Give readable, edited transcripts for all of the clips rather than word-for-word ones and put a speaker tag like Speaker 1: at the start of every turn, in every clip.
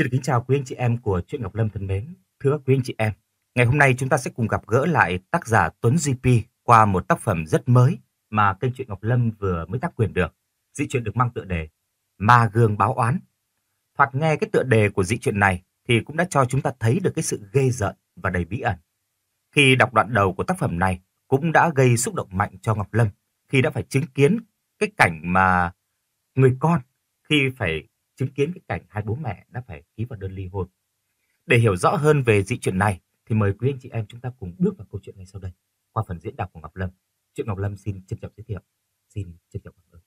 Speaker 1: Xin được kính chào quý anh chị em của Truyện Ngọc Lâm thân mến. Thưa các quý anh chị em, ngày hôm nay chúng ta sẽ cùng gặp gỡ lại tác giả Tuấn GP qua một tác phẩm rất mới mà kênh Truyện Ngọc Lâm vừa mới tác quyền được. Dị truyện được mang tựa đề Ma Gương Báo Oán. Thoạt nghe cái tựa đề của dị truyện này thì cũng đã cho chúng ta thấy được cái sự ghê rợn và đầy bí ẩn. Khi đọc đoạn đầu của tác phẩm này cũng đã gây xúc động mạnh cho Ngọc Lâm khi đã phải chứng kiến cái cảnh mà người con khi phải chứng kiến cái cảnh hai bố mẹ đã phải ký vào đơn ly hôn. Để hiểu rõ hơn về dị truyện này thì mời quý anh chị em chúng ta cùng bước vào câu chuyện ngay sau đây qua phần diễn đọc của Ngọc Lâm. Truyện Ngọc Lâm xin trân trọng giới thiệu. Xin trân trọng cảm ơn.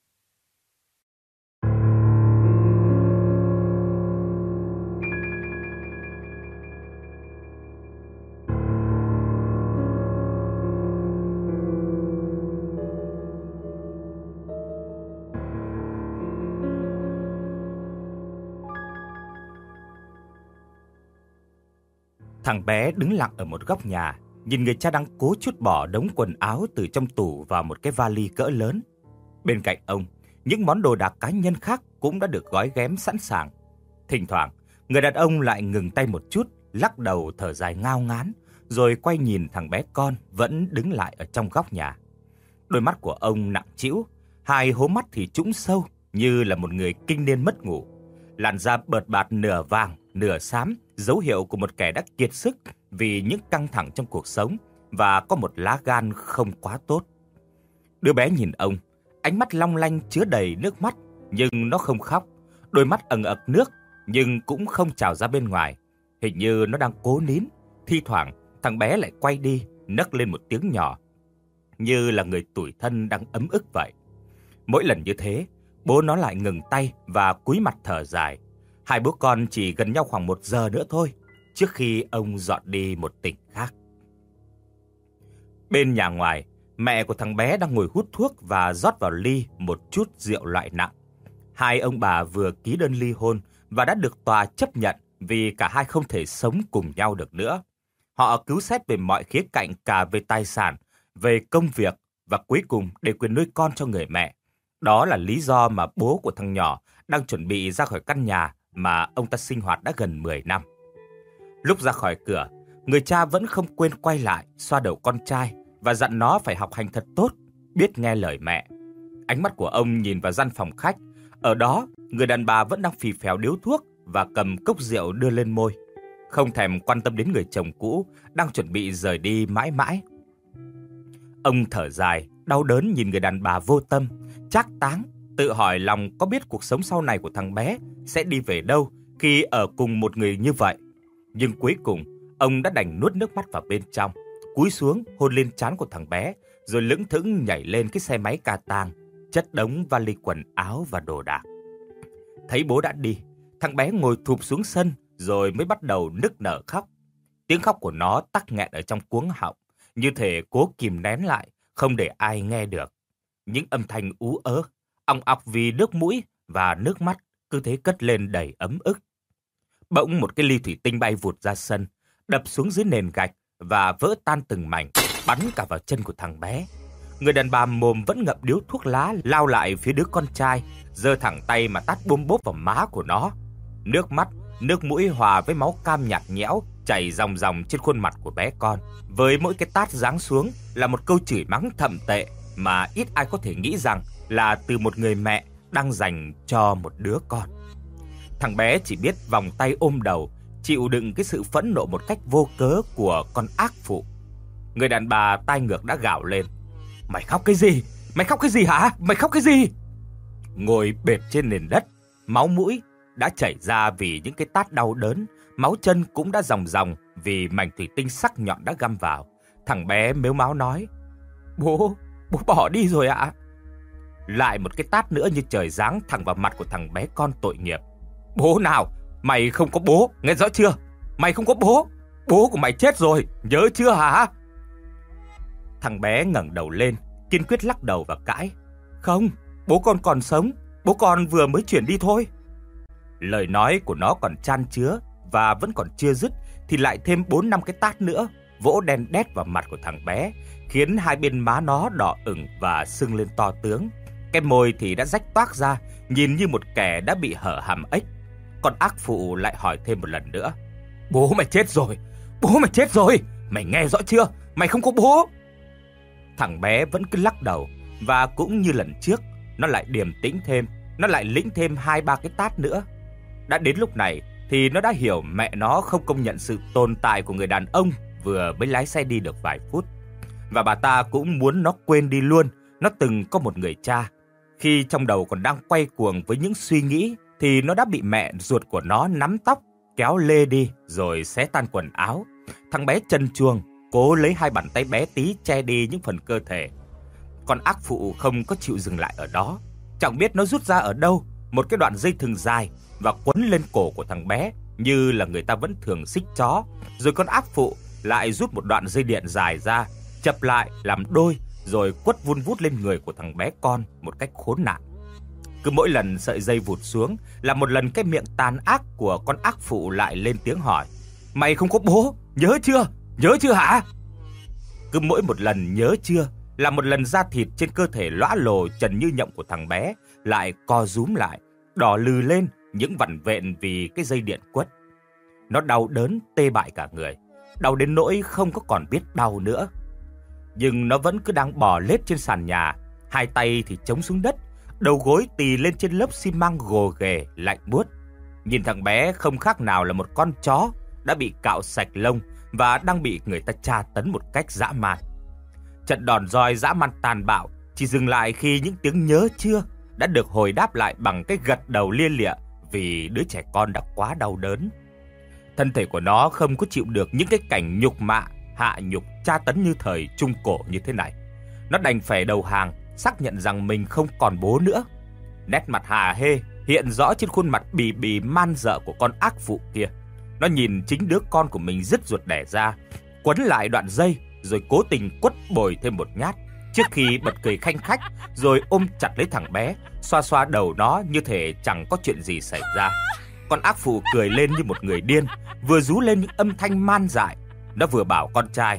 Speaker 1: Thằng bé đứng lặng ở một góc nhà, nhìn người cha đang cố trút bỏ đống quần áo từ trong tủ vào một cái vali cỡ lớn. Bên cạnh ông, những món đồ đạc cá nhân khác cũng đã được gói ghém sẵn sàng. Thỉnh thoảng, người đàn ông lại ngừng tay một chút, lắc đầu thở dài ngao ngán, rồi quay nhìn thằng bé con vẫn đứng lại ở trong góc nhà. Đôi mắt của ông nặng trĩu, hai hố mắt thì trũng sâu như là một người kinh niên mất ngủ. Làn da bợt bạt nửa vàng, nửa xám, dấu hiệu của một kẻ đã kiệt sức vì những căng thẳng trong cuộc sống và có một lá gan không quá tốt. Đứa bé nhìn ông, ánh mắt long lanh chứa đầy nước mắt, nhưng nó không khóc. Đôi mắt ẩn ực nước, nhưng cũng không trào ra bên ngoài. Hình như nó đang cố nín. Thi thoảng, thằng bé lại quay đi, nấc lên một tiếng nhỏ, như là người tủi thân đang ấm ức vậy. Mỗi lần như thế, bố nó lại ngừng tay và cúi mặt thở dài. Hai bố con chỉ gần nhau khoảng 1 giờ nữa thôi, trước khi ông dọn đi một tỉnh khác. Bên nhà ngoài, mẹ của thằng bé đang ngồi hút thuốc và rót vào ly một chút rượu loại nặng. Hai ông bà vừa ký đơn ly hôn và đã được tòa chấp nhận vì cả hai không thể sống cùng nhau được nữa. Họ cứu xét về mọi khía cạnh, cả về tài sản, về công việc và cuối cùng để quyền nuôi con cho người mẹ. Đó là lý do mà bố của thằng nhỏ đang chuẩn bị ra khỏi căn nhà mà ông ta sinh hoạt đã gần 10 năm. Lúc ra khỏi cửa, người cha vẫn không quên quay lại, xoa đầu con trai và dặn nó phải học hành thật tốt, biết nghe lời mẹ. Ánh mắt của ông nhìn vào gian phòng khách. Ở đó, người đàn bà vẫn đang phì phèo điếu thuốc và cầm cốc rượu đưa lên môi, không thèm quan tâm đến người chồng cũ đang chuẩn bị rời đi mãi mãi. Ông thở dài, đau đớn nhìn người đàn bà vô tâm, trác táng, tự hỏi lòng có biết cuộc sống sau này của thằng bé sẽ đi về đâu khi ở cùng một người như vậy. Nhưng cuối cùng, ông đã đành nuốt nước mắt vào bên trong, cúi xuống hôn lên trán của thằng bé, rồi lững thững nhảy lên cái xe máy ca tang, chất đống vali quần áo và đồ đạc. Thấy bố đã đi, thằng bé ngồi thụp xuống sân rồi mới bắt đầu nức nở khóc. Tiếng khóc của nó tắc nghẹn ở trong cuống họng, như thể cố kìm nén lại, không để ai nghe được. Những âm thanh ú ớ, ong ọc vì nước mũi và nước mắt cứ thế cất lên đầy ấm ức. Bỗng một cái ly thủy tinh bay vụt ra sân, đập xuống dưới nền gạch và vỡ tan từng mảnh, bắn cả vào chân của thằng bé. Người đàn bà mồm vẫn ngậm điếu thuốc lá lao lại phía đứa con trai, giơ thẳng tay mà tát bôm bốp vào má của nó. Nước mắt, nước mũi hòa với máu cam nhạt nhẽo chảy ròng ròng trên khuôn mặt của bé con. Với mỗi cái tát giáng xuống là một câu chửi mắng thậm tệ mà ít ai có thể nghĩ rằng là từ một người mẹ đang dành cho một đứa con. Thằng bé chỉ biết vòng tay ôm đầu, chịu đựng cái sự phẫn nộ một cách vô cớ của con ác phụ. Người đàn bà tai ngược đã gào lên: "Mày khóc cái gì? Mày khóc cái gì hả? Mày khóc cái gì?" Ngồi bệt trên nền đất, máu mũi đã chảy ra vì những cái tát đau đớn, máu chân cũng đã ròng ròng vì mảnh thủy tinh sắc nhọn đã găm vào. Thằng bé mếu máo nói: Bố bỏ đi rồi ạ." Lại một cái tát nữa như trời giáng thẳng vào mặt của thằng bé con tội nghiệp. "Bố nào? Mày không có bố, nghe rõ chưa? Mày không có bố. Bố của mày chết rồi, nhớ chưa hả?" Thằng bé ngẩng đầu lên, kiên quyết lắc đầu và cãi: "Không, bố con còn sống, bố con vừa mới chuyển đi thôi." Lời nói của nó còn chan chứa và vẫn còn chưa dứt thì lại thêm 4-5 cái tát nữa vỗ đen đét vào mặt của thằng bé, khiến hai bên má nó đỏ ửng và sưng lên to tướng. Cái môi thì đã rách toác ra, nhìn như một kẻ đã bị hở hàm ếch. Con ác phụ lại hỏi thêm một lần nữa. Bố mày chết rồi, bố mày chết rồi, mày nghe rõ chưa, mày không có bố. Thằng bé vẫn cứ lắc đầu, và cũng như lần trước, nó lại điềm tĩnh thêm, nó lại lĩnh thêm 2-3 cái tát nữa. Đã đến lúc này thì nó đã hiểu mẹ nó không công nhận sự tồn tại của người đàn ông vừa mới lái xe đi được vài phút. Và bà ta cũng muốn nó quên đi luôn nó từng có một người cha. Khi trong đầu còn đang quay cuồng với những suy nghĩ thì nó đã bị mẹ ruột của nó nắm tóc, kéo lê đi rồi xé tan quần áo. Thằng bé trần truồng cố lấy 2 bàn tay bé tí che đi những phần cơ thể. Con ác phụ không có chịu dừng lại ở đó. Chẳng biết nó rút ra ở đâu một cái đoạn dây thừng dài và quấn lên cổ của thằng bé như là người ta vẫn thường xích chó. Rồi con ác phụ lại rút một đoạn dây điện dài ra, chập lại làm đôi rồi quất vun vút lên người của thằng bé con một cách khốn nạn. Cứ mỗi lần sợi dây vụt xuống là một lần cái miệng tàn ác của con ác phụ lại lên tiếng hỏi: Mày không có bố, nhớ chưa? Nhớ chưa hả? Cứ mỗi một lần nhớ chưa là một lần da thịt trên cơ thể lõa lồ trần như nhộng của thằng bé lại co rúm lại, đỏ lừ lên những vặn vẹn vì cái dây điện quất. Nó đau đớn tê bại cả người, đau đến nỗi không có còn biết đau nữa. Nhưng nó vẫn cứ đang bò lết trên sàn nhà, 2 tay thì chống xuống đất, đầu gối tì lên trên lớp xi măng gồ ghề lạnh buốt. Nhìn thằng bé không khác nào là một con chó đã bị cạo sạch lông và đang bị người ta tra tấn một cách dã man. Trận đòn roi dã man tàn bạo chỉ dừng lại khi những tiếng nhớ chưa đã được hồi đáp lại bằng cái gật đầu lia lịa vì đứa trẻ con đã quá đau đớn. Thân thể của nó không có chịu được những cái cảnh nhục mạ, hạ nhục, tra tấn như thời Trung Cổ như thế này. Nó đành phải đầu hàng, xác nhận rằng mình không còn bố nữa. Nét mặt hả hê hiện rõ trên khuôn mặt bì bì man dợ của con ác phụ kia. Nó nhìn chính đứa con của mình rứt ruột đẻ ra, quấn lại đoạn dây rồi cố tình quất bồi thêm một nhát, trước khi bật cười khanh khách rồi ôm chặt lấy thằng bé, xoa xoa đầu nó như thể chẳng có chuyện gì xảy ra. Con ác phụ cười lên như một người điên, vừa rú lên những âm thanh man dại. Nó vừa bảo con trai: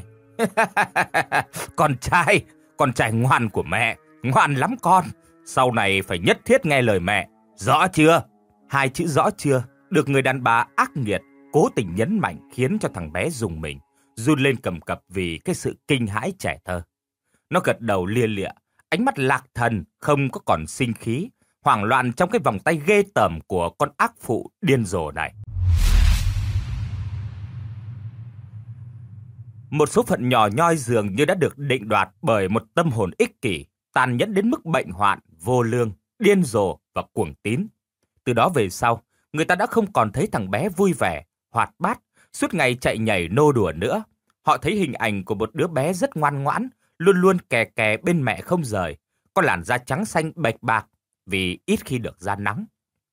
Speaker 1: Con trai ngoan của mẹ, ngoan lắm con. Sau này phải nhất thiết nghe lời mẹ, rõ chưa? 2 chữ rõ chưa được người đàn bà ác nghiệt cố tình nhấn mạnh khiến cho thằng bé rùng mình, run lên cầm cập vì cái sự kinh hãi trẻ thơ. Nó gật đầu lia lịa, ánh mắt lạc thần, không có còn sinh khí, hoảng loạn trong cái vòng tay ghê tởm của con ác phụ điên rồ này. Một số phận nhỏ nhoi dường như đã được định đoạt bởi một tâm hồn ích kỷ, tàn nhẫn đến mức bệnh hoạn, vô lương, điên rồ và cuồng tín. Từ đó về sau, người ta đã không còn thấy thằng bé vui vẻ, hoạt bát, suốt ngày chạy nhảy nô đùa nữa. Họ thấy hình ảnh của một đứa bé rất ngoan ngoãn, luôn luôn kè kè bên mẹ không rời, có làn da trắng xanh bạch bạc vì ít khi được ra nắng.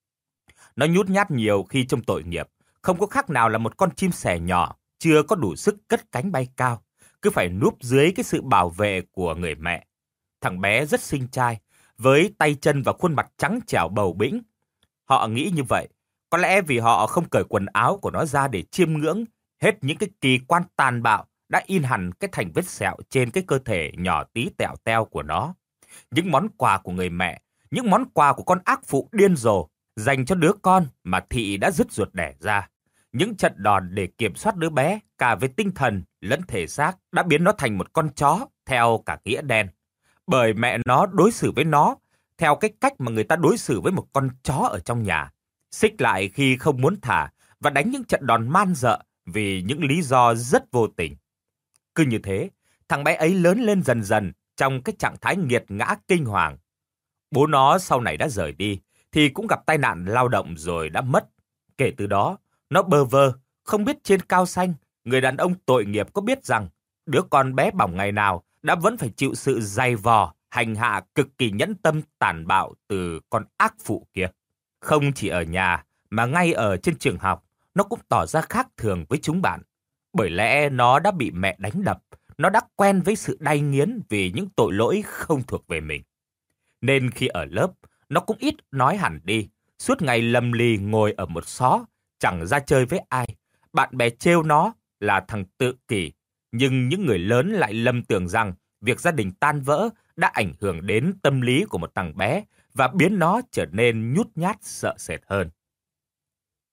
Speaker 1: Nó nhút nhát nhiều khi trong tội nghiệp, không có khác nào là một con chim sẻ nhỏ, chưa có đủ sức cất cánh bay cao, cứ phải núp dưới cái sự bảo vệ của người mẹ. Thằng bé rất xinh trai, với tay chân và khuôn mặt trắng trẻo bầu bĩnh. Họ nghĩ như vậy, có lẽ vì họ không cởi quần áo của nó ra để chiêm ngưỡng hết những cái kỳ quan tàn bạo đã in hẳn cái thành vết sẹo trên cái cơ thể nhỏ tí tẹo teo của nó. Những món quà của người mẹ, những món quà của con ác phụ điên rồ dành cho đứa con mà Thị đã dứt ruột đẻ ra. Những trận đòn để kiểm soát đứa bé cả về tinh thần lẫn thể xác đã biến nó thành một con chó theo cả nghĩa đen. Bởi mẹ nó đối xử với nó theo cái cách mà người ta đối xử với một con chó ở trong nhà. Xích lại khi không muốn thả và đánh những trận đòn man dợ vì những lý do rất vô tình. Cứ như thế, thằng bé ấy lớn lên dần dần trong cái trạng thái nghiệt ngã kinh hoàng. Bố nó sau này đã rời đi thì cũng gặp tai nạn lao động rồi đã mất. Kể từ đó, nó bơ vơ, không biết trên cao xanh, người đàn ông tội nghiệp có biết rằng đứa con bé bỏng ngày nào đã vẫn phải chịu sự dày vò, hành hạ cực kỳ nhẫn tâm tàn bạo từ con ác phụ kia. Không chỉ ở nhà, mà ngay ở trên trường học, nó cũng tỏ ra khác thường với chúng bạn. Bởi lẽ nó đã bị mẹ đánh đập, nó đã quen với sự đay nghiến vì những tội lỗi không thuộc về mình. Nên khi ở lớp, nó cũng ít nói hẳn đi, suốt ngày lầm lì ngồi ở một xó, chẳng ra chơi với ai. Bạn bè trêu nó là thằng tự kỷ, nhưng những người lớn lại lầm tưởng rằng việc gia đình tan vỡ đã ảnh hưởng đến tâm lý của một thằng bé và biến nó trở nên nhút nhát sợ sệt hơn.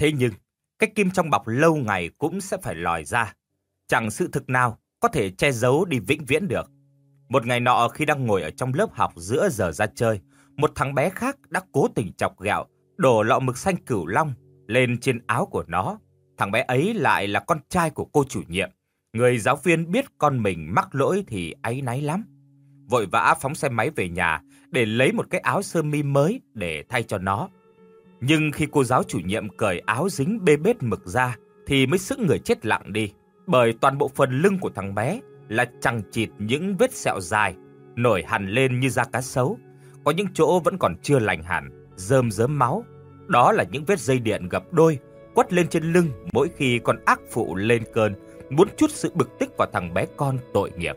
Speaker 1: Thế nhưng, cái kim trong bọc lâu ngày cũng sẽ phải lòi ra. Chẳng sự thực nào có thể che giấu đi vĩnh viễn được. Một ngày nọ khi đang ngồi ở trong lớp học giữa giờ ra chơi, một thằng bé khác đã cố tình chọc ghẹo, đổ lọ mực xanh Cửu Long lên trên áo của nó. Thằng bé ấy lại là con trai của cô chủ nhiệm. Người giáo viên biết con mình mắc lỗi thì áy náy lắm. Vội vã phóng xe máy về nhà để lấy một cái áo sơ mi mới để thay cho nó. Nhưng khi cô giáo chủ nhiệm cởi áo dính bê bết mực ra thì mới sững người chết lặng đi. Bởi toàn bộ phần lưng của thằng bé là chằng chịt những vết sẹo dài, nổi hằn lên như da cá sấu. Có những chỗ vẫn còn chưa lành hẳn, rơm rớm máu. Đó là những vết dây điện gập đôi, quất lên trên lưng mỗi khi con ác phụ lên cơn, muốn trút sự bực tức vào thằng bé con tội nghiệp.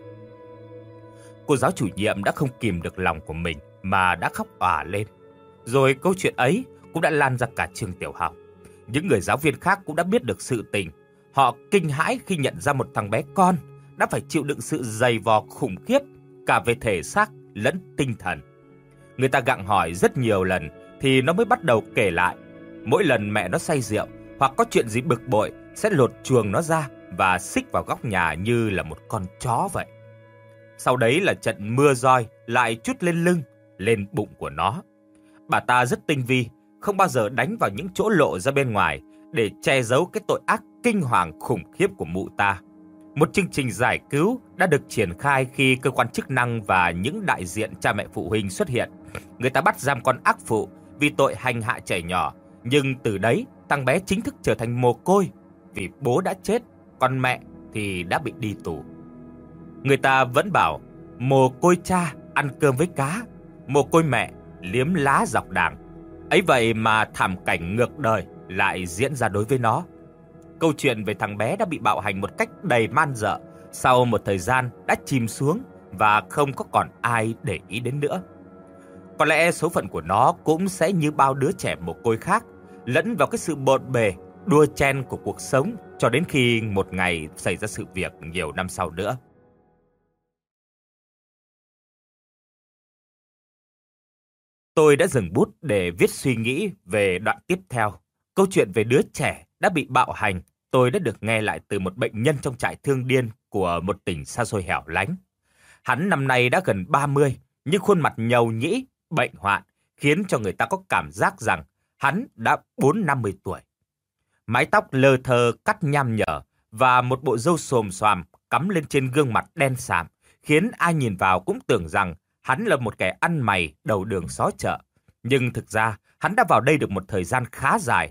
Speaker 1: Cô giáo chủ nhiệm đã không kìm được lòng của mình mà đã khóc òa lên. Rồi câu chuyện ấy cũng đã lan ra cả trường tiểu học. Những người giáo viên khác cũng đã biết được sự tình. Họ kinh hãi khi nhận ra một thằng bé con đã phải chịu đựng sự dày vò khủng khiếp cả về thể xác lẫn tinh thần. Người ta gặng hỏi rất nhiều lần thì nó mới bắt đầu kể lại. Mỗi lần mẹ nó say rượu hoặc có chuyện gì bực bội sẽ lột chuồng nó ra và xích vào góc nhà như là một con chó vậy. Sau đấy là trận mưa roi lại trút lên lưng, lên bụng của nó. Bà ta rất tinh vi, không bao giờ đánh vào những chỗ lộ ra bên ngoài để che giấu cái tội ác kinh hoàng khủng khiếp của mụ ta. Một chương trình giải cứu đã được triển khai khi cơ quan chức năng và những đại diện cha mẹ phụ huynh xuất hiện. Người ta bắt giam con ác phụ vì tội hành hạ trẻ nhỏ, nhưng từ đấy thằng bé chính thức trở thành mồ côi vì bố đã chết, còn mẹ thì đã bị đi tù. Người ta vẫn bảo mồ côi cha ăn cơm với cá, mồ côi mẹ liếm lá dọc đàng. Ấy vậy mà thảm cảnh ngược đời lại diễn ra đối với nó. Câu chuyện về thằng bé đã bị bạo hành một cách đầy man dợ, sau một thời gian đã chìm xuống và không có còn ai để ý đến nữa. Có lẽ số phận của nó cũng sẽ như bao đứa trẻ mồ côi khác, lẫn vào cái sự bộn bề, đua chen của cuộc sống cho đến khi một ngày xảy ra sự việc nhiều năm sau nữa. Tôi đã dừng bút để viết suy nghĩ về đoạn tiếp theo. Câu chuyện về đứa trẻ đã bị bạo hành, tôi đã được nghe lại từ một bệnh nhân trong trại thương điên của một tỉnh xa xôi hẻo lánh. Hắn năm nay đã gần 30, nhưng khuôn mặt nhầu nhĩ, bệnh hoạn, khiến cho người ta có cảm giác rằng hắn đã 40-50 tuổi. Mái tóc lơ thơ cắt nham nhở và một bộ râu xồm xoàm cắm lên trên gương mặt đen sạm, khiến ai nhìn vào cũng tưởng rằng hắn là một kẻ ăn mày đầu đường xó chợ. Nhưng thực ra, hắn đã vào đây được một thời gian khá dài.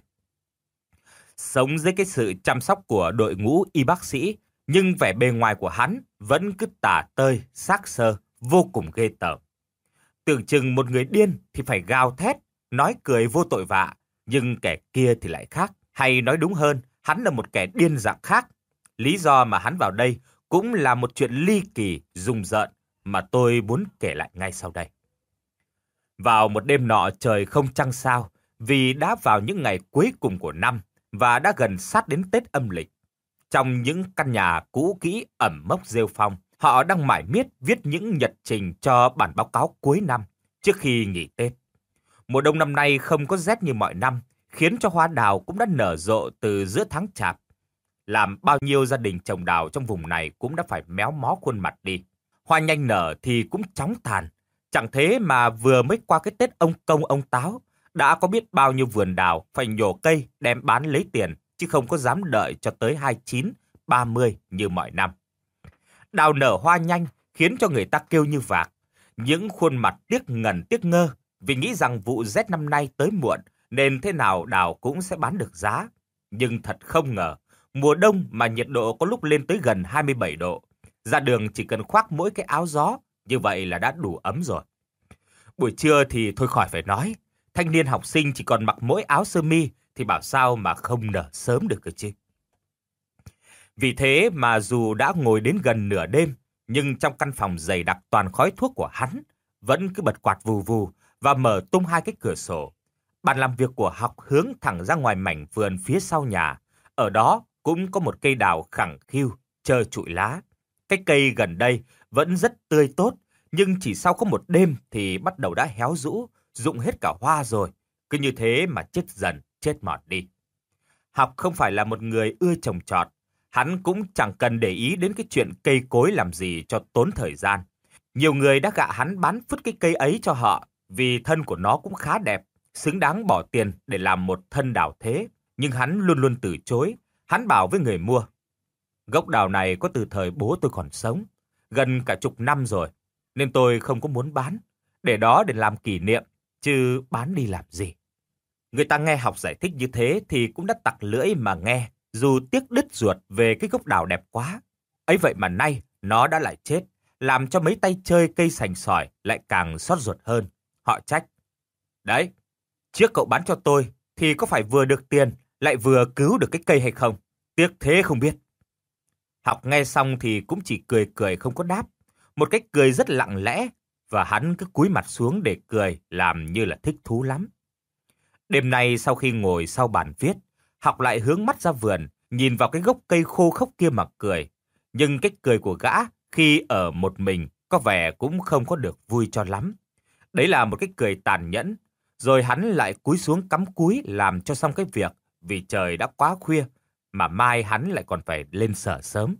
Speaker 1: Sống dưới cái sự chăm sóc của đội ngũ y bác sĩ, nhưng vẻ bề ngoài của hắn vẫn cứ tả tơi, xác xơ, vô cùng ghê tởm. Tưởng chừng một người điên thì phải gào thét, nói cười vô tội vạ, nhưng kẻ kia thì lại khác. Hay nói đúng hơn, hắn là một kẻ điên dạng khác. Lý do mà hắn vào đây cũng là một chuyện ly kỳ, rùng rợn mà tôi muốn kể lại ngay sau đây. Vào một đêm nọ trời không trăng sao, vì đã vào những ngày cuối cùng của năm và đã gần sát đến Tết âm lịch. Trong những căn nhà cũ kỹ ẩm mốc rêu phong, họ đang mải miết viết những nhật trình cho bản báo cáo cuối năm trước khi nghỉ Tết. Mùa đông năm nay không có rét như mọi năm, khiến cho hoa đào cũng đã nở rộ từ giữa tháng Chạp. Làm bao nhiêu gia đình trồng đào trong vùng này cũng đã phải méo mó khuôn mặt đi. Hoa nhanh nở thì cũng chóng tàn. Chẳng thế mà vừa mới qua cái Tết ông Công ông Táo, đã có biết bao nhiêu vườn đào phải nhổ cây đem bán lấy tiền, chứ không có dám đợi cho tới 29, 30 như mọi năm. Đào nở hoa nhanh khiến cho người ta kêu như vạc. Những khuôn mặt tiếc ngần tiếc ngơ vì nghĩ rằng vụ rét năm nay tới muộn nên thế nào đào cũng sẽ bán được giá. Nhưng thật không ngờ, mùa đông mà nhiệt độ có lúc lên tới gần 27 độ. Ra đường chỉ cần khoác mỗi cái áo gió, như vậy là đã đủ ấm rồi. Buổi trưa thì thôi khỏi phải nói, thanh niên học sinh chỉ còn mặc mỗi áo sơ mi thì bảo sao mà không nở sớm được cơ chứ. Vì thế mà dù đã ngồi đến gần nửa đêm, nhưng trong căn phòng dày đặc toàn khói thuốc của hắn vẫn cứ bật quạt vù vù và mở tung hai cái cửa sổ. Bàn làm việc của Học hướng thẳng ra ngoài mảnh vườn phía sau nhà. Ở đó cũng có một cây đào khẳng khiu, trơ trụi lá. Cái cây gần đây vẫn rất tươi tốt, nhưng chỉ sau có một đêm thì bắt đầu đã héo rũ, rụng hết cả hoa rồi. Cứ như thế mà chết dần, chết mọt đi. Học không phải là một người ưa trồng trọt. Hắn cũng chẳng cần để ý đến cái chuyện cây cối làm gì cho tốn thời gian. Nhiều người đã gạ hắn bán phứt cái cây ấy cho họ vì thân của nó cũng khá đẹp, xứng đáng bỏ tiền để làm một thân đào thế. Nhưng hắn luôn luôn từ chối. Hắn bảo với người mua: gốc đào này có từ thời bố tôi còn sống, gần cả chục năm rồi, nên tôi không có muốn bán, để đó để làm kỷ niệm, chứ bán đi làm gì. Người ta nghe Học giải thích như thế thì cũng đã tặc lưỡi mà nghe, dù tiếc đứt ruột về cái gốc đào đẹp quá. Ấy vậy mà nay nó đã lại chết, làm cho mấy tay chơi cây sành sỏi lại càng xót ruột hơn. Họ trách: đấy, trước cậu bán cho tôi thì có phải vừa được tiền lại vừa cứu được cái cây hay không? Tiếc thế không biết. Học nghe xong thì cũng chỉ cười cười không có đáp. Một cách cười rất lặng lẽ, và hắn cứ cúi mặt xuống để cười, làm như là thích thú lắm. Đêm nay sau khi ngồi sau bàn viết, Học lại hướng mắt ra vườn, nhìn vào cái gốc cây khô khốc kia mà cười. Nhưng cái cười của gã khi ở một mình có vẻ cũng không có được vui cho lắm. Đấy là một cái cười tàn nhẫn. Rồi hắn lại cúi xuống cắm cúi làm cho xong cái việc, vì trời đã quá khuya, mà mai hắn lại còn phải lên sở sớm.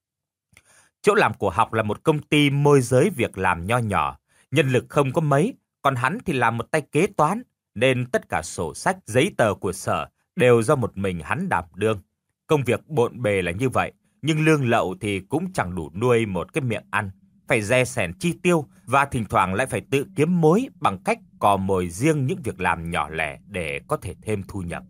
Speaker 1: Chỗ làm của Học là một công ty môi giới việc làm nho nhỏ, nhân lực không có mấy, còn hắn thì làm một tay kế toán, nên tất cả sổ sách, giấy tờ của sở đều do một mình hắn đảm đương. Công việc bộn bề là như vậy, nhưng lương lậu thì cũng chẳng đủ nuôi một cái miệng ăn, phải dè sẻn chi tiêu và thỉnh thoảng lại phải tự kiếm mối bằng cách cò mồi riêng những việc làm nhỏ lẻ để có thể thêm thu nhập.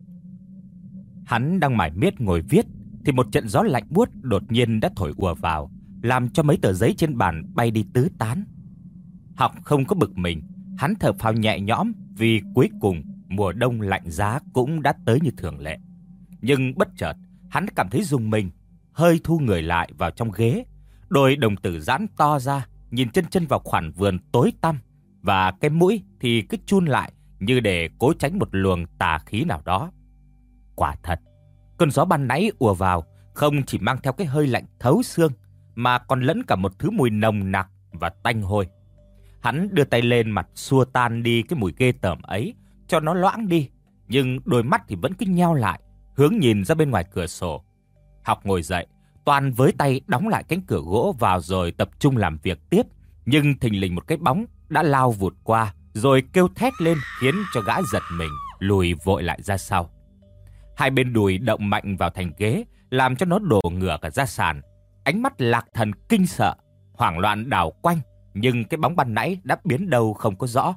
Speaker 1: Hắn đang mải miết ngồi viết thì một trận gió lạnh buốt đột nhiên đã thổi ùa vào, làm cho mấy tờ giấy trên bàn bay đi tứ tán. Học không có bực mình, hắn thở phào nhẹ nhõm vì cuối cùng mùa đông lạnh giá cũng đã tới như thường lệ. Nhưng bất chợt, hắn cảm thấy rùng mình, hơi thu người lại vào trong ghế, đôi đồng tử giãn to ra, nhìn chân chân vào khoảng vườn tối tăm, và cái mũi thì cứ chun lại như để cố tránh một luồng tà khí nào đó. Quả thật, cơn gió ban nãy ùa vào không chỉ mang theo cái hơi lạnh thấu xương, mà còn lẫn cả một thứ mùi nồng nặc và tanh hôi. Hắn đưa tay lên mặt xua tan đi cái mùi ghê tởm ấy, cho nó loãng đi, nhưng đôi mắt thì vẫn cứ nheo lại, hướng nhìn ra bên ngoài cửa sổ. Học ngồi dậy, toàn với tay đóng lại cánh cửa gỗ vào rồi tập trung làm việc tiếp, nhưng thình lình một cái bóng đã lao vụt qua, rồi kêu thét lên khiến cho gã giật mình, lùi vội lại ra sau. Hai bên đùi động mạnh vào thành ghế, làm cho nó đổ ngửa cả ra sàn. Ánh mắt Lạc Thần kinh sợ, hoảng loạn đảo quanh, nhưng cái bóng ban nãy đã biến đâu không có rõ.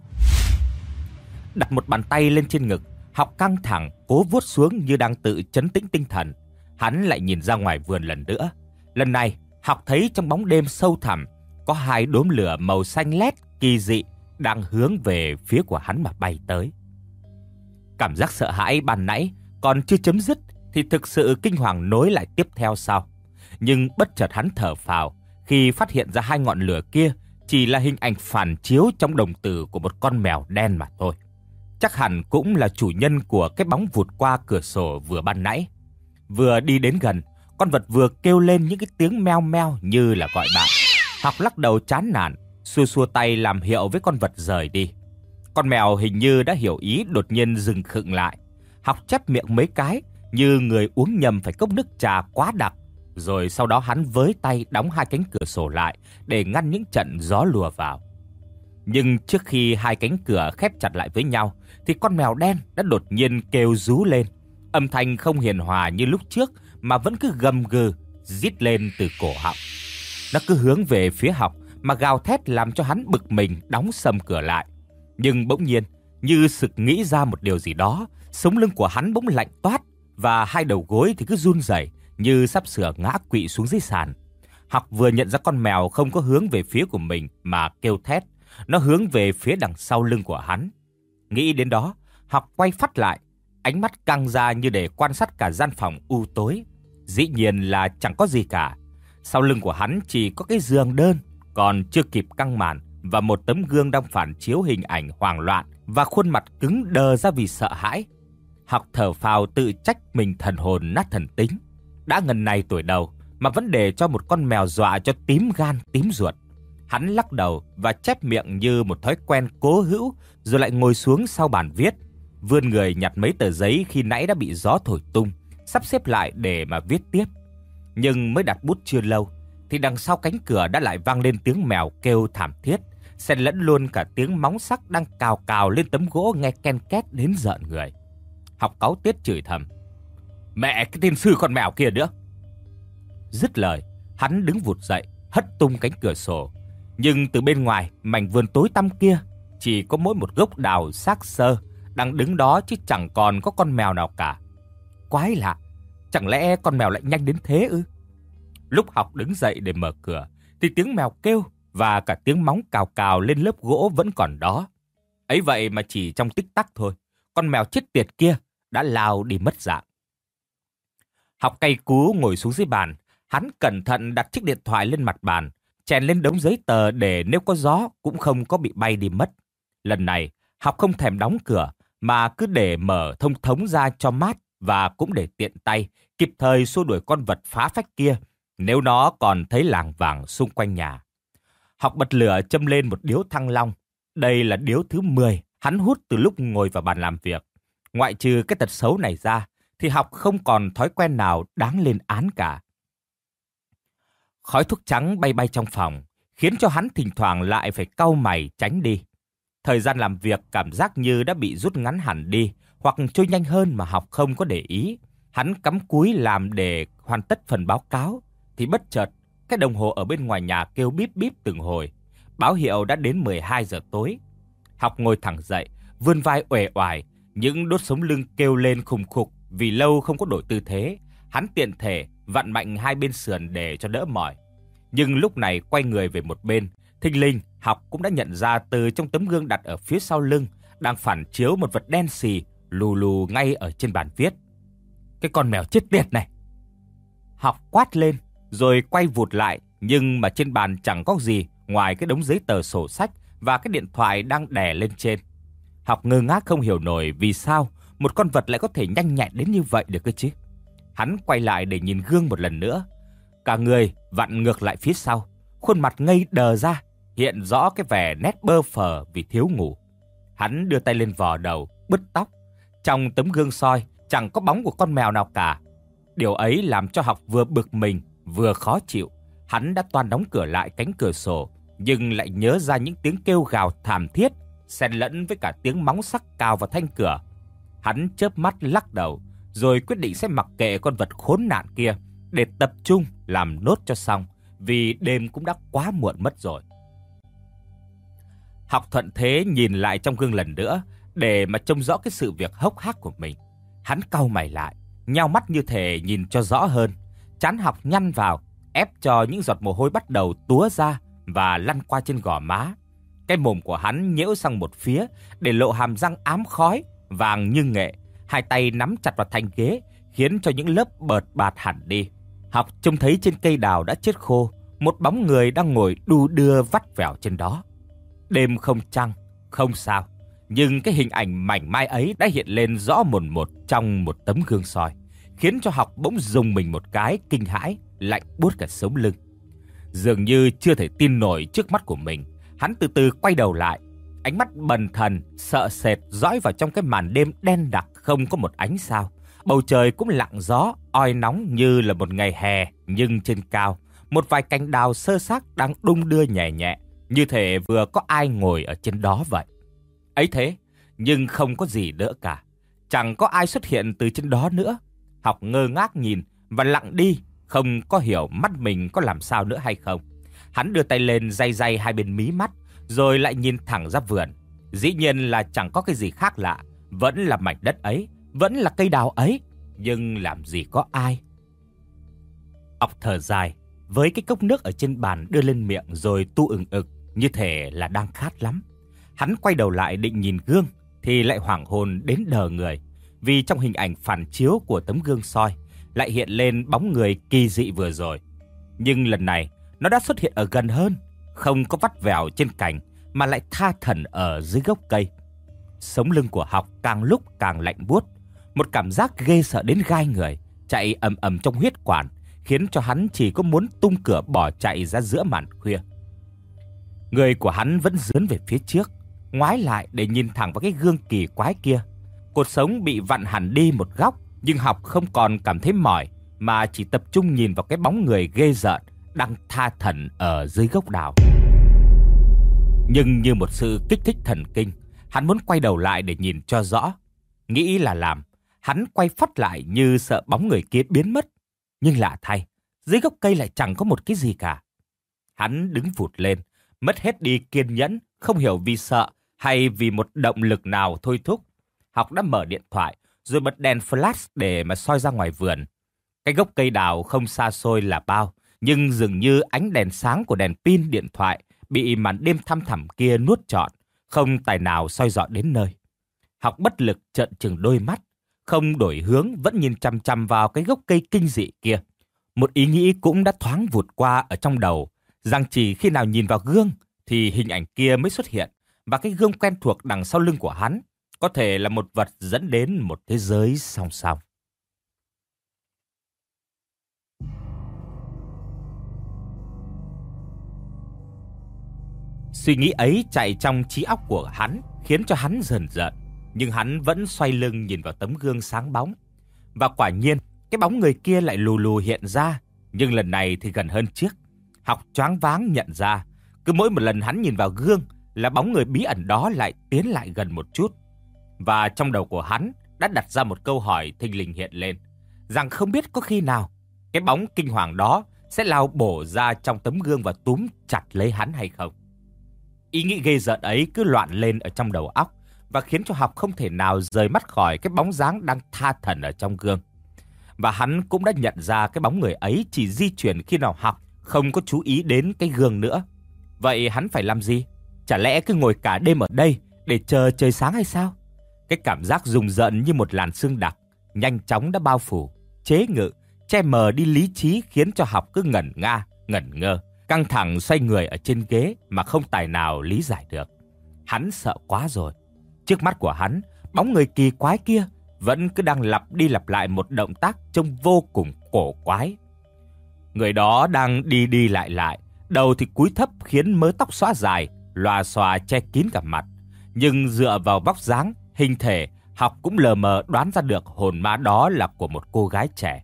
Speaker 1: Đặt một bàn tay lên trên ngực, Học căng thẳng cố vuốt xuống như đang tự trấn tĩnh tinh thần. Hắn lại nhìn ra ngoài vườn lần nữa. Lần này, Học thấy trong bóng đêm sâu thẳm có hai đốm lửa màu xanh lét kỳ dị đang hướng về phía của hắn mà bay tới. Cảm giác sợ hãi ban nãy còn chưa chấm dứt thì thực sự kinh hoàng nối lại tiếp theo sau. Nhưng bất chợt hắn thở phào khi phát hiện ra hai ngọn lửa kia chỉ là hình ảnh phản chiếu trong đồng tử của một con mèo đen mà thôi. Chắc hẳn cũng là chủ nhân của cái bóng vụt qua cửa sổ vừa ban nãy. Vừa đi đến gần, con vật vừa kêu lên những cái tiếng meo meo như là gọi bạn. Học lắc đầu chán nản, xua xua tay làm hiệu với con vật rời đi. Con mèo hình như đã hiểu ý, đột nhiên dừng khựng lại. Học chép miệng mấy cái như người uống nhầm phải cốc nước trà quá đặc. Rồi sau đó hắn với tay đóng hai cánh cửa sổ lại để ngăn những trận gió lùa vào. Nhưng trước khi hai cánh cửa khép chặt lại với nhau thì con mèo đen đã đột nhiên kêu rú lên. Âm thanh không hiền hòa như lúc trước mà vẫn cứ gầm gừ rít lên từ cổ họng. Nó cứ hướng về phía Học mà gào thét làm cho hắn bực mình đóng sầm cửa lại. Nhưng bỗng nhiên, như sực nghĩ ra một điều gì đó, sống lưng của hắn bỗng lạnh toát và hai đầu gối thì cứ run rẩy như sắp sửa ngã quỵ xuống dưới sàn. Học vừa nhận ra con mèo không có hướng về phía của mình mà kêu thét, nó hướng về phía đằng sau lưng của hắn. Nghĩ đến đó, Học quay phắt lại, ánh mắt căng ra như để quan sát cả gian phòng u tối. Dĩ nhiên là chẳng có gì cả. Sau lưng của hắn chỉ có cái giường đơn còn chưa kịp căng màn và một tấm gương đang phản chiếu hình ảnh hoảng loạn và khuôn mặt cứng đờ ra vì sợ hãi. Học thở phào tự trách mình thần hồn nát thần tính. Đã ngần này tuổi đầu mà vẫn để cho một con mèo dọa cho tím gan tím ruột. Hắn lắc đầu và chép miệng như một thói quen cố hữu, rồi lại ngồi xuống sau bàn viết, vươn người nhặt mấy tờ giấy khi nãy đã bị gió thổi tung, sắp xếp lại để mà viết tiếp. Nhưng mới đặt bút chưa lâu thì đằng sau cánh cửa đã lại vang lên tiếng mèo kêu thảm thiết, xen lẫn luôn cả tiếng móng sắc đang cào cào lên tấm gỗ nghe ken két đến rợn người. Học cáu tiết chửi thầm: "Mẹ cái tên sư con mèo kia nữa!" Dứt lời, hắn đứng vụt dậy, hất tung cánh cửa sổ. Nhưng từ bên ngoài mảnh vườn tối tăm kia chỉ có mỗi một gốc đào xác xơ đang đứng đó, chứ chẳng còn có con mèo nào cả. Quái lạ, chẳng lẽ con mèo lại nhanh đến thế ư? Lúc Học đứng dậy để mở cửa thì tiếng mèo kêu và cả tiếng móng cào cào lên lớp gỗ vẫn còn đó. Ấy vậy mà chỉ trong tích tắc thôi, con mèo chết tiệt kia đã lao đi mất dạng. Học cay cú ngồi xuống dưới bàn, hắn cẩn thận đặt chiếc điện thoại lên mặt bàn, chèn lên đống giấy tờ để nếu có gió cũng không có bị bay đi mất. Lần này, Học không thèm đóng cửa mà cứ để mở thông thống ra cho mát, và cũng để tiện tay kịp thời xua đuổi con vật phá phách kia nếu nó còn thấy lảng vảng xung quanh nhà. Học bật lửa châm lên một điếu Thăng Long. Đây là điếu thứ 10 hắn hút từ lúc ngồi vào bàn làm việc. Ngoại trừ cái tật xấu này ra thì Học không còn thói quen nào đáng lên án cả. Khói thuốc trắng bay bay trong phòng khiến cho hắn thỉnh thoảng lại phải cau mày tránh đi. Thời gian làm việc cảm giác như đã bị rút ngắn hẳn đi, hoặc trôi nhanh hơn mà Học không có để ý. Hắn cắm cúi làm để hoàn tất phần báo cáo thì bất chợt cái đồng hồ ở bên ngoài nhà kêu bíp bíp từng hồi, báo hiệu đã đến 12 giờ tối. Học ngồi thẳng dậy, vươn vai uể oải, những đốt sống lưng kêu lên khùng khục vì lâu không có đổi tư thế. Hắn tiện thể vặn mạnh hai bên sườn để cho đỡ mỏi. Nhưng lúc này quay người về một bên, thình lình Học cũng đã nhận ra từ trong tấm gương đặt ở phía sau lưng đang phản chiếu một vật đen xì lù lù ngay ở trên bàn viết. Cái con mèo chết tiệt này! Học quát lên rồi quay vụt lại, nhưng mà trên bàn chẳng có gì ngoài cái đống giấy tờ sổ sách và cái điện thoại đang đè lên trên. Học ngơ ngác không hiểu nổi vì sao một con vật lại có thể nhanh nhẹn đến như vậy được cơ chứ. Hắn quay lại để nhìn gương một lần nữa. Cả người vặn ngược lại phía sau, khuôn mặt ngây đờ ra, hiện rõ cái vẻ nét bơ phờ vì thiếu ngủ. Hắn đưa tay lên vò đầu, bứt tóc. Trong tấm gương soi chẳng có bóng của con mèo nào cả. Điều ấy làm cho Học vừa bực mình vừa khó chịu. Hắn đã toan đóng cửa lại cánh cửa sổ, nhưng lại nhớ ra những tiếng kêu gào thảm thiết xen lẫn với cả tiếng móng sắc cào vào thanh cửa. Hắn chớp mắt lắc đầu, rồi quyết định sẽ mặc kệ con vật khốn nạn kia để tập trung làm nốt cho xong, vì đêm cũng đã quá muộn mất rồi. Học thuận thế nhìn lại trong gương lần nữa để mà trông rõ cái sự việc hốc hác của mình. Hắn cau mày lại, nhao mắt như thể nhìn cho rõ hơn. Trán Học nhăn vào, ép cho những giọt mồ hôi bắt đầu túa ra và lăn qua trên gò má. Cái mồm của hắn nhễu sang một phía để lộ hàm răng ám khói, vàng như nghệ. Hai tay nắm chặt vào thành ghế khiến cho những lớp bợt bạt hẳn đi. Học trông thấy trên cây đào đã chết khô, một bóng người đang ngồi đu đưa vắt vẻo trên đó. Đêm không trăng, không sao, nhưng cái hình ảnh mảnh mai ấy đã hiện lên rõ mồn một trong một tấm gương soi, khiến cho Học bỗng rùng mình một cái kinh hãi, lạnh buốt cả sống lưng. Dường như chưa thể tin nổi trước mắt của mình, hắn từ từ quay đầu lại, ánh mắt bần thần, sợ sệt dõi vào trong cái màn đêm đen đặc không có một ánh sao. Bầu trời cũng lặng gió, oi nóng như là một ngày hè, nhưng trên cao, một vài cành đào sơ xác đang đung đưa nhẹ nhẹ, như thể vừa có ai ngồi ở trên đó vậy. Ấy thế, nhưng không có gì nữa cả. Chẳng có ai xuất hiện từ trên đó nữa. Học ngơ ngác nhìn và lặng đi, không có hiểu mắt mình có làm sao nữa hay không. Hắn đưa tay lên day day hai bên mí mắt, rồi lại nhìn thẳng ra vườn. Dĩ nhiên là chẳng có cái gì khác lạ, vẫn là mảnh đất ấy, vẫn là cây đào ấy, nhưng làm gì có ai. Học thở dài, với cái cốc nước ở trên bàn đưa lên miệng rồi tu ừng ực, như thể là đang khát lắm. Hắn quay đầu lại định nhìn gương thì lại hoảng hồn đến đờ người, vì trong hình ảnh phản chiếu của tấm gương soi lại hiện lên bóng người kỳ dị vừa rồi. Nhưng lần này nó đã xuất hiện ở gần hơn, không có vắt vẻo trên cành mà lại tha thẩn ở dưới gốc cây. Sống lưng của Học càng lúc càng lạnh buốt, một cảm giác ghê sợ đến gai người chạy ầm ầm trong huyết quản, khiến cho hắn chỉ có muốn tung cửa bỏ chạy ra giữa màn khuya. Người của hắn vẫn dướn về phía trước, ngoái lại để nhìn thẳng vào cái gương kỳ quái kia. Cột sống bị vặn hẳn đi một góc, Nhưng Học không còn cảm thấy mỏi, mà chỉ tập trung nhìn vào cái bóng người ghê rợn đang tha thẩn ở dưới gốc đào. Nhưng như một sự kích thích thần kinh, hắn muốn quay đầu lại để nhìn cho rõ. Nghĩ là làm, hắn quay phắt lại như sợ bóng người kia biến mất. Nhưng lạ thay, dưới gốc cây lại chẳng có một cái gì cả. Hắn đứng vụt lên, mất hết đi kiên nhẫn, không hiểu vì sợ hay vì một động lực nào thôi thúc. Học đã mở điện thoại, rồi bật đèn flash để mà soi ra ngoài vườn. Cái gốc cây đào không xa xôi là bao, nhưng dường như ánh đèn sáng của đèn pin điện thoại bị màn đêm thăm thẳm kia nuốt trọn, không tài nào soi dọi đến nơi. Học bất lực trợn trừng đôi mắt, không đổi hướng, vẫn nhìn chằm chằm vào cái gốc cây kinh dị kia. Một ý nghĩ cũng đã thoáng vụt qua ở trong đầu, rằng chỉ khi nào nhìn vào gương thì hình ảnh kia mới xuất hiện, và cái gương quen thuộc đằng sau lưng của hắn có thể là một vật dẫn đến một thế giới song song. Suy nghĩ ấy chạy trong trí óc của hắn, khiến cho hắn rờn rợn, nhưng hắn vẫn xoay lưng nhìn vào tấm gương sáng bóng. Và quả nhiên, cái bóng người kia lại lù lù hiện ra, nhưng lần này thì gần hơn trước. Học choáng váng nhận ra, cứ mỗi một lần hắn nhìn vào gương là bóng người bí ẩn đó lại tiến lại gần một chút. Và trong đầu của hắn đã đặt ra một câu hỏi thình lình hiện lên, rằng không biết có khi nào cái bóng kinh hoàng đó sẽ lao bổ ra trong tấm gương và túm chặt lấy hắn hay không. Ý nghĩ ghê rợn ấy cứ loạn lên ở trong đầu óc, và khiến cho Học không thể nào rời mắt khỏi cái bóng dáng đang tha thẩn ở trong gương. Và hắn cũng đã nhận ra cái bóng người ấy chỉ di chuyển khi nào Học không có chú ý đến cái gương nữa. Vậy hắn phải làm gì? Chả lẽ cứ ngồi cả đêm ở đây để chờ trời sáng hay sao? Cái cảm giác rùng rợn như một làn sương đặc nhanh chóng đã bao phủ, chế ngự, che mờ đi lý trí, khiến cho Học cứ ngẩn ngơ, căng thẳng xoay người ở trên ghế mà không tài nào lý giải được. Hắn sợ quá rồi. Trước mắt của hắn, bóng người kỳ quái kia vẫn cứ đang lặp đi lặp lại một động tác trông vô cùng cổ quái. Người đó đang đi lại, đầu thì cúi thấp khiến mớ tóc xõa dài lòa xòa che kín cả mặt. Nhưng dựa vào vóc dáng, hình thể, Học cũng lờ mờ đoán ra được hồn ma đó là của một cô gái trẻ.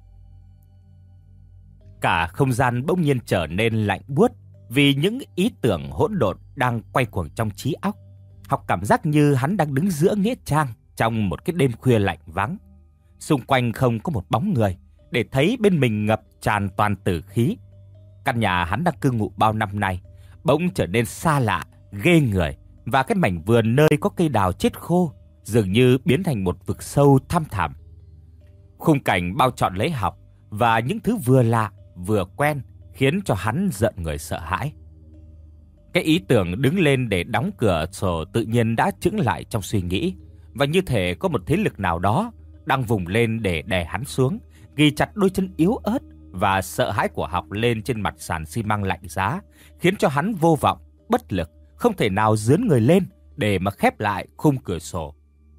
Speaker 1: Cả không gian bỗng nhiên trở nên lạnh buốt vì những ý tưởng hỗn độn đang quay cuồng trong trí óc. Học cảm giác như hắn đang đứng giữa nghĩa trang trong một cái đêm khuya lạnh vắng. Xung quanh không có một bóng người, để thấy bên mình ngập tràn toàn tử khí. Căn nhà hắn đang cư ngụ bao năm nay bỗng trở nên xa lạ, ghê người, và cái mảnh vườn nơi có cây đào chết khô dường như biến thành một vực sâu thăm thẳm. Khung cảnh bao trọn lấy Học, và những thứ vừa lạ vừa quen khiến cho hắn rợn người sợ hãi. Cái ý tưởng đứng lên để đóng cửa sổ tự nhiên đã chững lại trong suy nghĩ, và như thể có một thế lực nào đó đang vùng lên để đè hắn xuống, ghi chặt đôi chân yếu ớt và sợ hãi của Học lên trên mặt sàn xi măng lạnh giá, khiến cho hắn vô vọng, bất lực, không thể nào dướn người lên để mà khép lại khung cửa sổ.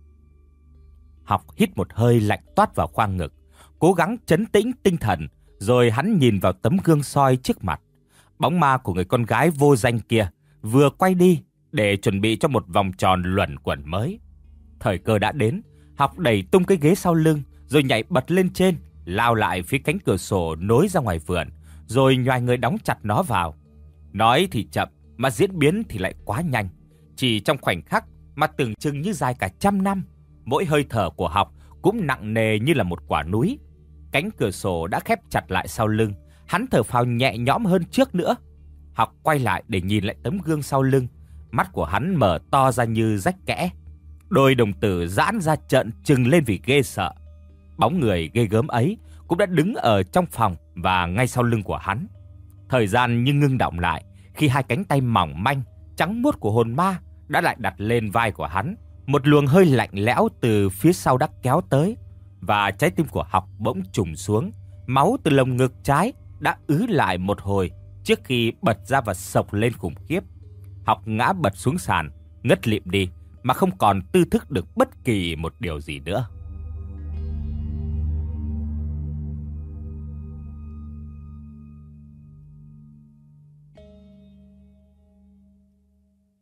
Speaker 1: Học hít một hơi lạnh toát vào khoang ngực, cố gắng trấn tĩnh tinh thần, rồi hắn nhìn vào tấm gương soi trước mặt. Bóng ma của người con gái vô danh kia vừa quay đi để chuẩn bị cho một vòng tròn luẩn quẩn mới. Thời cơ đã đến, Học đẩy tung cái ghế sau lưng, rồi nhảy bật lên trên, lao lại phía cánh cửa sổ nối ra ngoài vườn, rồi nhoài người đóng chặt nó vào. Nói thì chậm, mà diễn biến thì lại quá nhanh. Chỉ trong khoảnh khắc mà tưởng chừng như dài cả trăm năm, mỗi hơi thở của Học cũng nặng nề như là một quả núi. Cánh cửa sổ đã khép chặt lại sau lưng, hắn thở phào nhẹ nhõm hơn trước nữa. Học quay lại để nhìn lại tấm gương sau lưng, mắt của hắn mở to ra như rách kẽ. Đôi đồng tử giãn ra trợn trừng lên vì ghê sợ. Bóng người ghê gớm ấy cũng đã đứng ở trong phòng và ngay sau lưng của hắn. Thời gian như ngưng đọng lại khi hai cánh tay mỏng manh, trắng muốt của hồn ma đã lại đặt lên vai của hắn. Một luồng hơi lạnh lẽo từ phía sau đã kéo tới, và trái tim của Học bỗng trùng xuống. Máu từ lồng ngực trái đã ứ lại một hồi trước khi bật ra và sộc lên khủng khiếp. Học ngã bật xuống sàn, ngất lịm đi mà không còn tư thức được bất kỳ một điều gì nữa.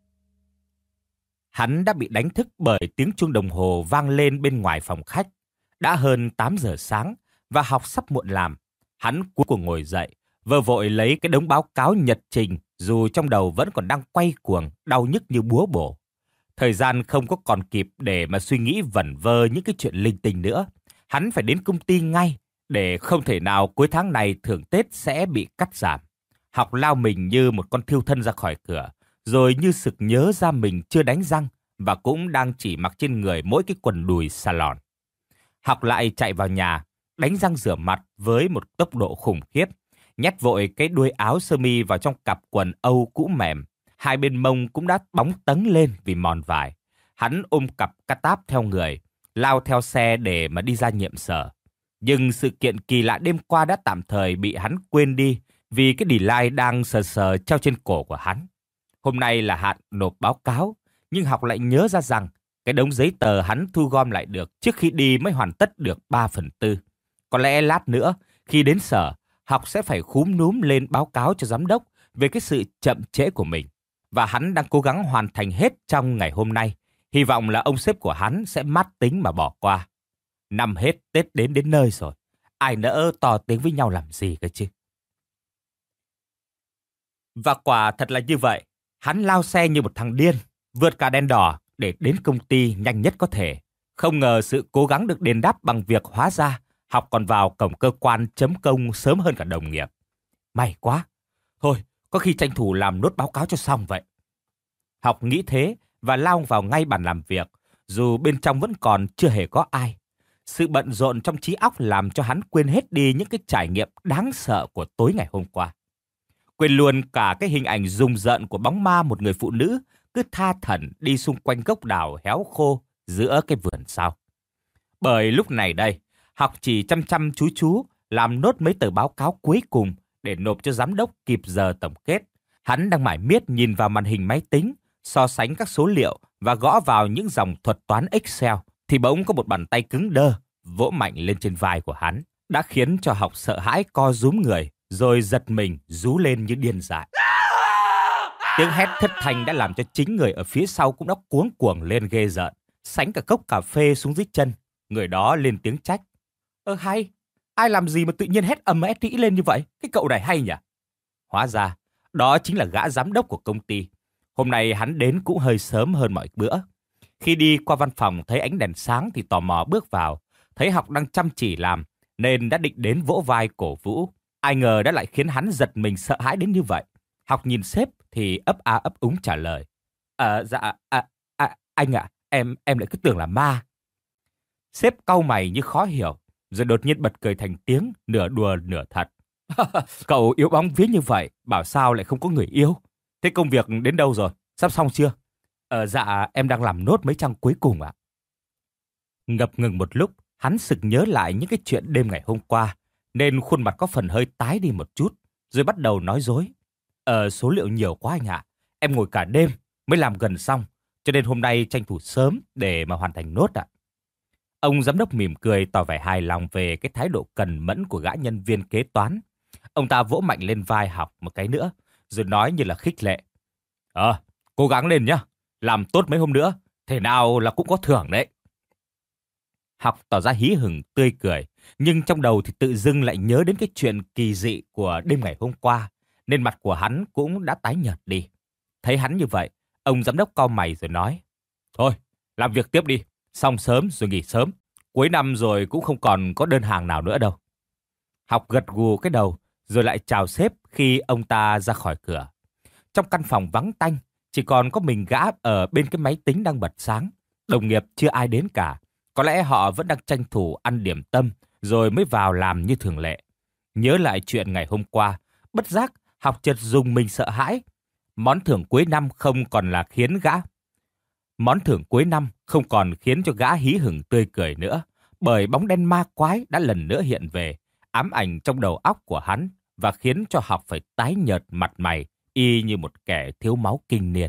Speaker 1: Hắn đã bị đánh thức bởi tiếng chuông đồng hồ vang lên bên ngoài phòng khách. Đã hơn 8 giờ sáng và học sắp muộn làm. Hắn cuối cùng ngồi dậy, vờ vội lấy cái đống báo cáo nhật trình dù trong đầu vẫn còn đang quay cuồng, đau nhức như búa bổ. Thời gian không có còn kịp để mà suy nghĩ vẩn vơ những cái chuyện linh tinh nữa. Hắn phải đến công ty ngay để không thể nào cuối tháng này thưởng Tết sẽ bị cắt giảm. Học lao mình như một con thiêu thân ra khỏi cửa, rồi như sực nhớ ra mình chưa đánh răng và cũng đang chỉ mặc trên người mỗi cái quần đùi salon. Học lại chạy vào nhà, đánh răng rửa mặt với một tốc độ khủng khiếp, nhét vội cái đuôi áo sơ mi vào trong cặp quần Âu cũ mềm. Hai bên mông cũng đã bóng tấng lên vì mòn vải. Hắn ôm cặp cà táp theo người, lao theo xe để mà đi ra nhiệm sở. Nhưng sự kiện kỳ lạ đêm qua đã tạm thời bị hắn quên đi vì cái deadline đang sờ sờ treo trên cổ của hắn. Hôm nay là hạn nộp báo cáo, nhưng Học lại nhớ ra rằng cái đống giấy tờ hắn thu gom lại được trước khi đi mới hoàn tất được 3/4. Có lẽ lát nữa, khi đến sở, Học sẽ phải khúm núm lên báo cáo cho giám đốc về cái sự chậm trễ của mình. Và hắn đang cố gắng hoàn thành hết trong ngày hôm nay. Hy vọng là ông sếp của hắn sẽ mát tính mà bỏ qua. Năm hết Tết đến nơi rồi. Ai nỡ to tiếng với nhau làm gì cơ chứ. Và quả thật là như vậy. Hắn lao xe như một thằng điên, vượt cả đèn đỏ để đến công ty nhanh nhất có thể. Không ngờ sự cố gắng được đền đáp bằng việc hóa ra Học còn vào cổng cơ quan chấm công sớm hơn cả đồng nghiệp. May quá. Thôi, có khi tranh thủ làm nốt báo cáo cho xong vậy. Học nghĩ thế và lao vào ngay bàn làm việc, dù bên trong vẫn còn chưa hề có ai. Sự bận rộn trong trí óc làm cho hắn quên hết đi những cái trải nghiệm đáng sợ của tối ngày hôm qua. Quên luôn cả cái hình ảnh rùng rợn của bóng ma một người phụ nữ cứ tha thẩn đi xung quanh gốc đào héo khô giữa cái vườn sau. Bởi lúc này đây, Học chỉ chăm chăm chú làm nốt mấy tờ báo cáo cuối cùng để nộp cho giám đốc kịp giờ tổng kết. Hắn đang mải miết nhìn vào màn hình máy tính, so sánh các số liệu và gõ vào những dòng thuật toán Excel, thì bỗng có một bàn tay cứng đơ vỗ mạnh lên trên vai của hắn, đã khiến cho Học sợ hãi co rúm người, rồi giật mình rú lên như điên dại. Tiếng hét thất thanh đã làm cho chính người ở phía sau cũng đã cuống cuồng lên ghê rợn, sánh cả cốc cà phê xuống dưới chân. Người đó lên tiếng trách. Hay, ai làm gì mà tự nhiên hét ầm ĩ lên như vậy? Cái cậu này hay nhỉ? Hóa ra, đó chính là gã giám đốc của công ty. Hôm nay hắn đến cũng hơi sớm hơn mọi bữa. Khi đi qua văn phòng thấy ánh đèn sáng thì tò mò bước vào. Thấy Học đang chăm chỉ làm nên đã định đến vỗ vai cổ vũ. Ai ngờ đã lại khiến hắn giật mình sợ hãi đến như vậy. Học nhìn sếp thì ấp a ấp úng trả lời. Anh ạ, em lại cứ tưởng là ma. Sếp cau mày như khó hiểu, rồi đột nhiên bật cười thành tiếng, nửa đùa nửa thật. Cậu yếu bóng vía như vậy, bảo sao lại không có người yêu? Thế công việc đến đâu rồi? Sắp xong chưa? Em đang làm nốt mấy trang cuối cùng ạ. Ngập ngừng một lúc, hắn sực nhớ lại những cái chuyện đêm ngày hôm qua, nên khuôn mặt có phần hơi tái đi một chút, rồi bắt đầu nói dối. Số liệu nhiều quá anh ạ. Em ngồi cả đêm mới làm gần xong, cho nên hôm nay tranh thủ sớm để mà hoàn thành nốt ạ. Ông giám đốc mỉm cười tỏ vẻ hài lòng về cái thái độ cần mẫn của gã nhân viên kế toán. Ông ta vỗ mạnh lên vai Học một cái nữa, rồi nói như là khích lệ. Cố gắng lên nhá, làm tốt mấy hôm nữa, thể nào là cũng có thưởng đấy. Học tỏ ra hí hửng tươi cười, nhưng trong đầu thì tự dưng lại nhớ đến cái chuyện kỳ dị của đêm ngày hôm qua, nên mặt của hắn cũng đã tái nhợt đi. Thấy hắn như vậy, ông giám đốc cau mày rồi nói. Thôi, làm việc tiếp đi, xong sớm rồi nghỉ sớm. Cuối năm rồi cũng không còn có đơn hàng nào nữa đâu. Học gật gù cái đầu, rồi lại chào sếp khi ông ta ra khỏi cửa. Trong căn phòng vắng tanh, chỉ còn có mình gã ở bên cái máy tính đang bật sáng. Đồng nghiệp chưa ai đến cả. Có lẽ họ vẫn đang tranh thủ ăn điểm tâm, rồi mới vào làm như thường lệ. Nhớ lại chuyện ngày hôm qua, bất giác Học chợt rùng mình sợ hãi. Món thưởng cuối năm không còn khiến cho gã hí hửng tươi cười nữa, bởi bóng đen ma quái đã lần nữa hiện về, ám ảnh trong đầu óc của hắn và khiến cho Học phải tái nhợt mặt mày, y như một kẻ thiếu máu kinh niên.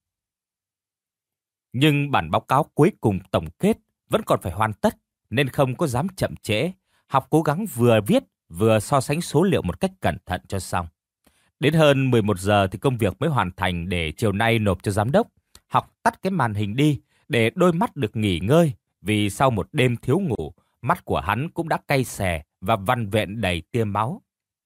Speaker 1: Nhưng bản báo cáo cuối cùng tổng kết vẫn còn phải hoàn tất, nên không có dám chậm trễ. Học cố gắng vừa viết vừa so sánh số liệu một cách cẩn thận cho xong. Đến hơn 11 giờ thì công việc mới hoàn thành để chiều nay nộp cho giám đốc. Học tắt cái màn hình đi để đôi mắt được nghỉ ngơi, vì sau một đêm thiếu ngủ mắt của hắn cũng đã cay xè và vằn vện đầy tia máu.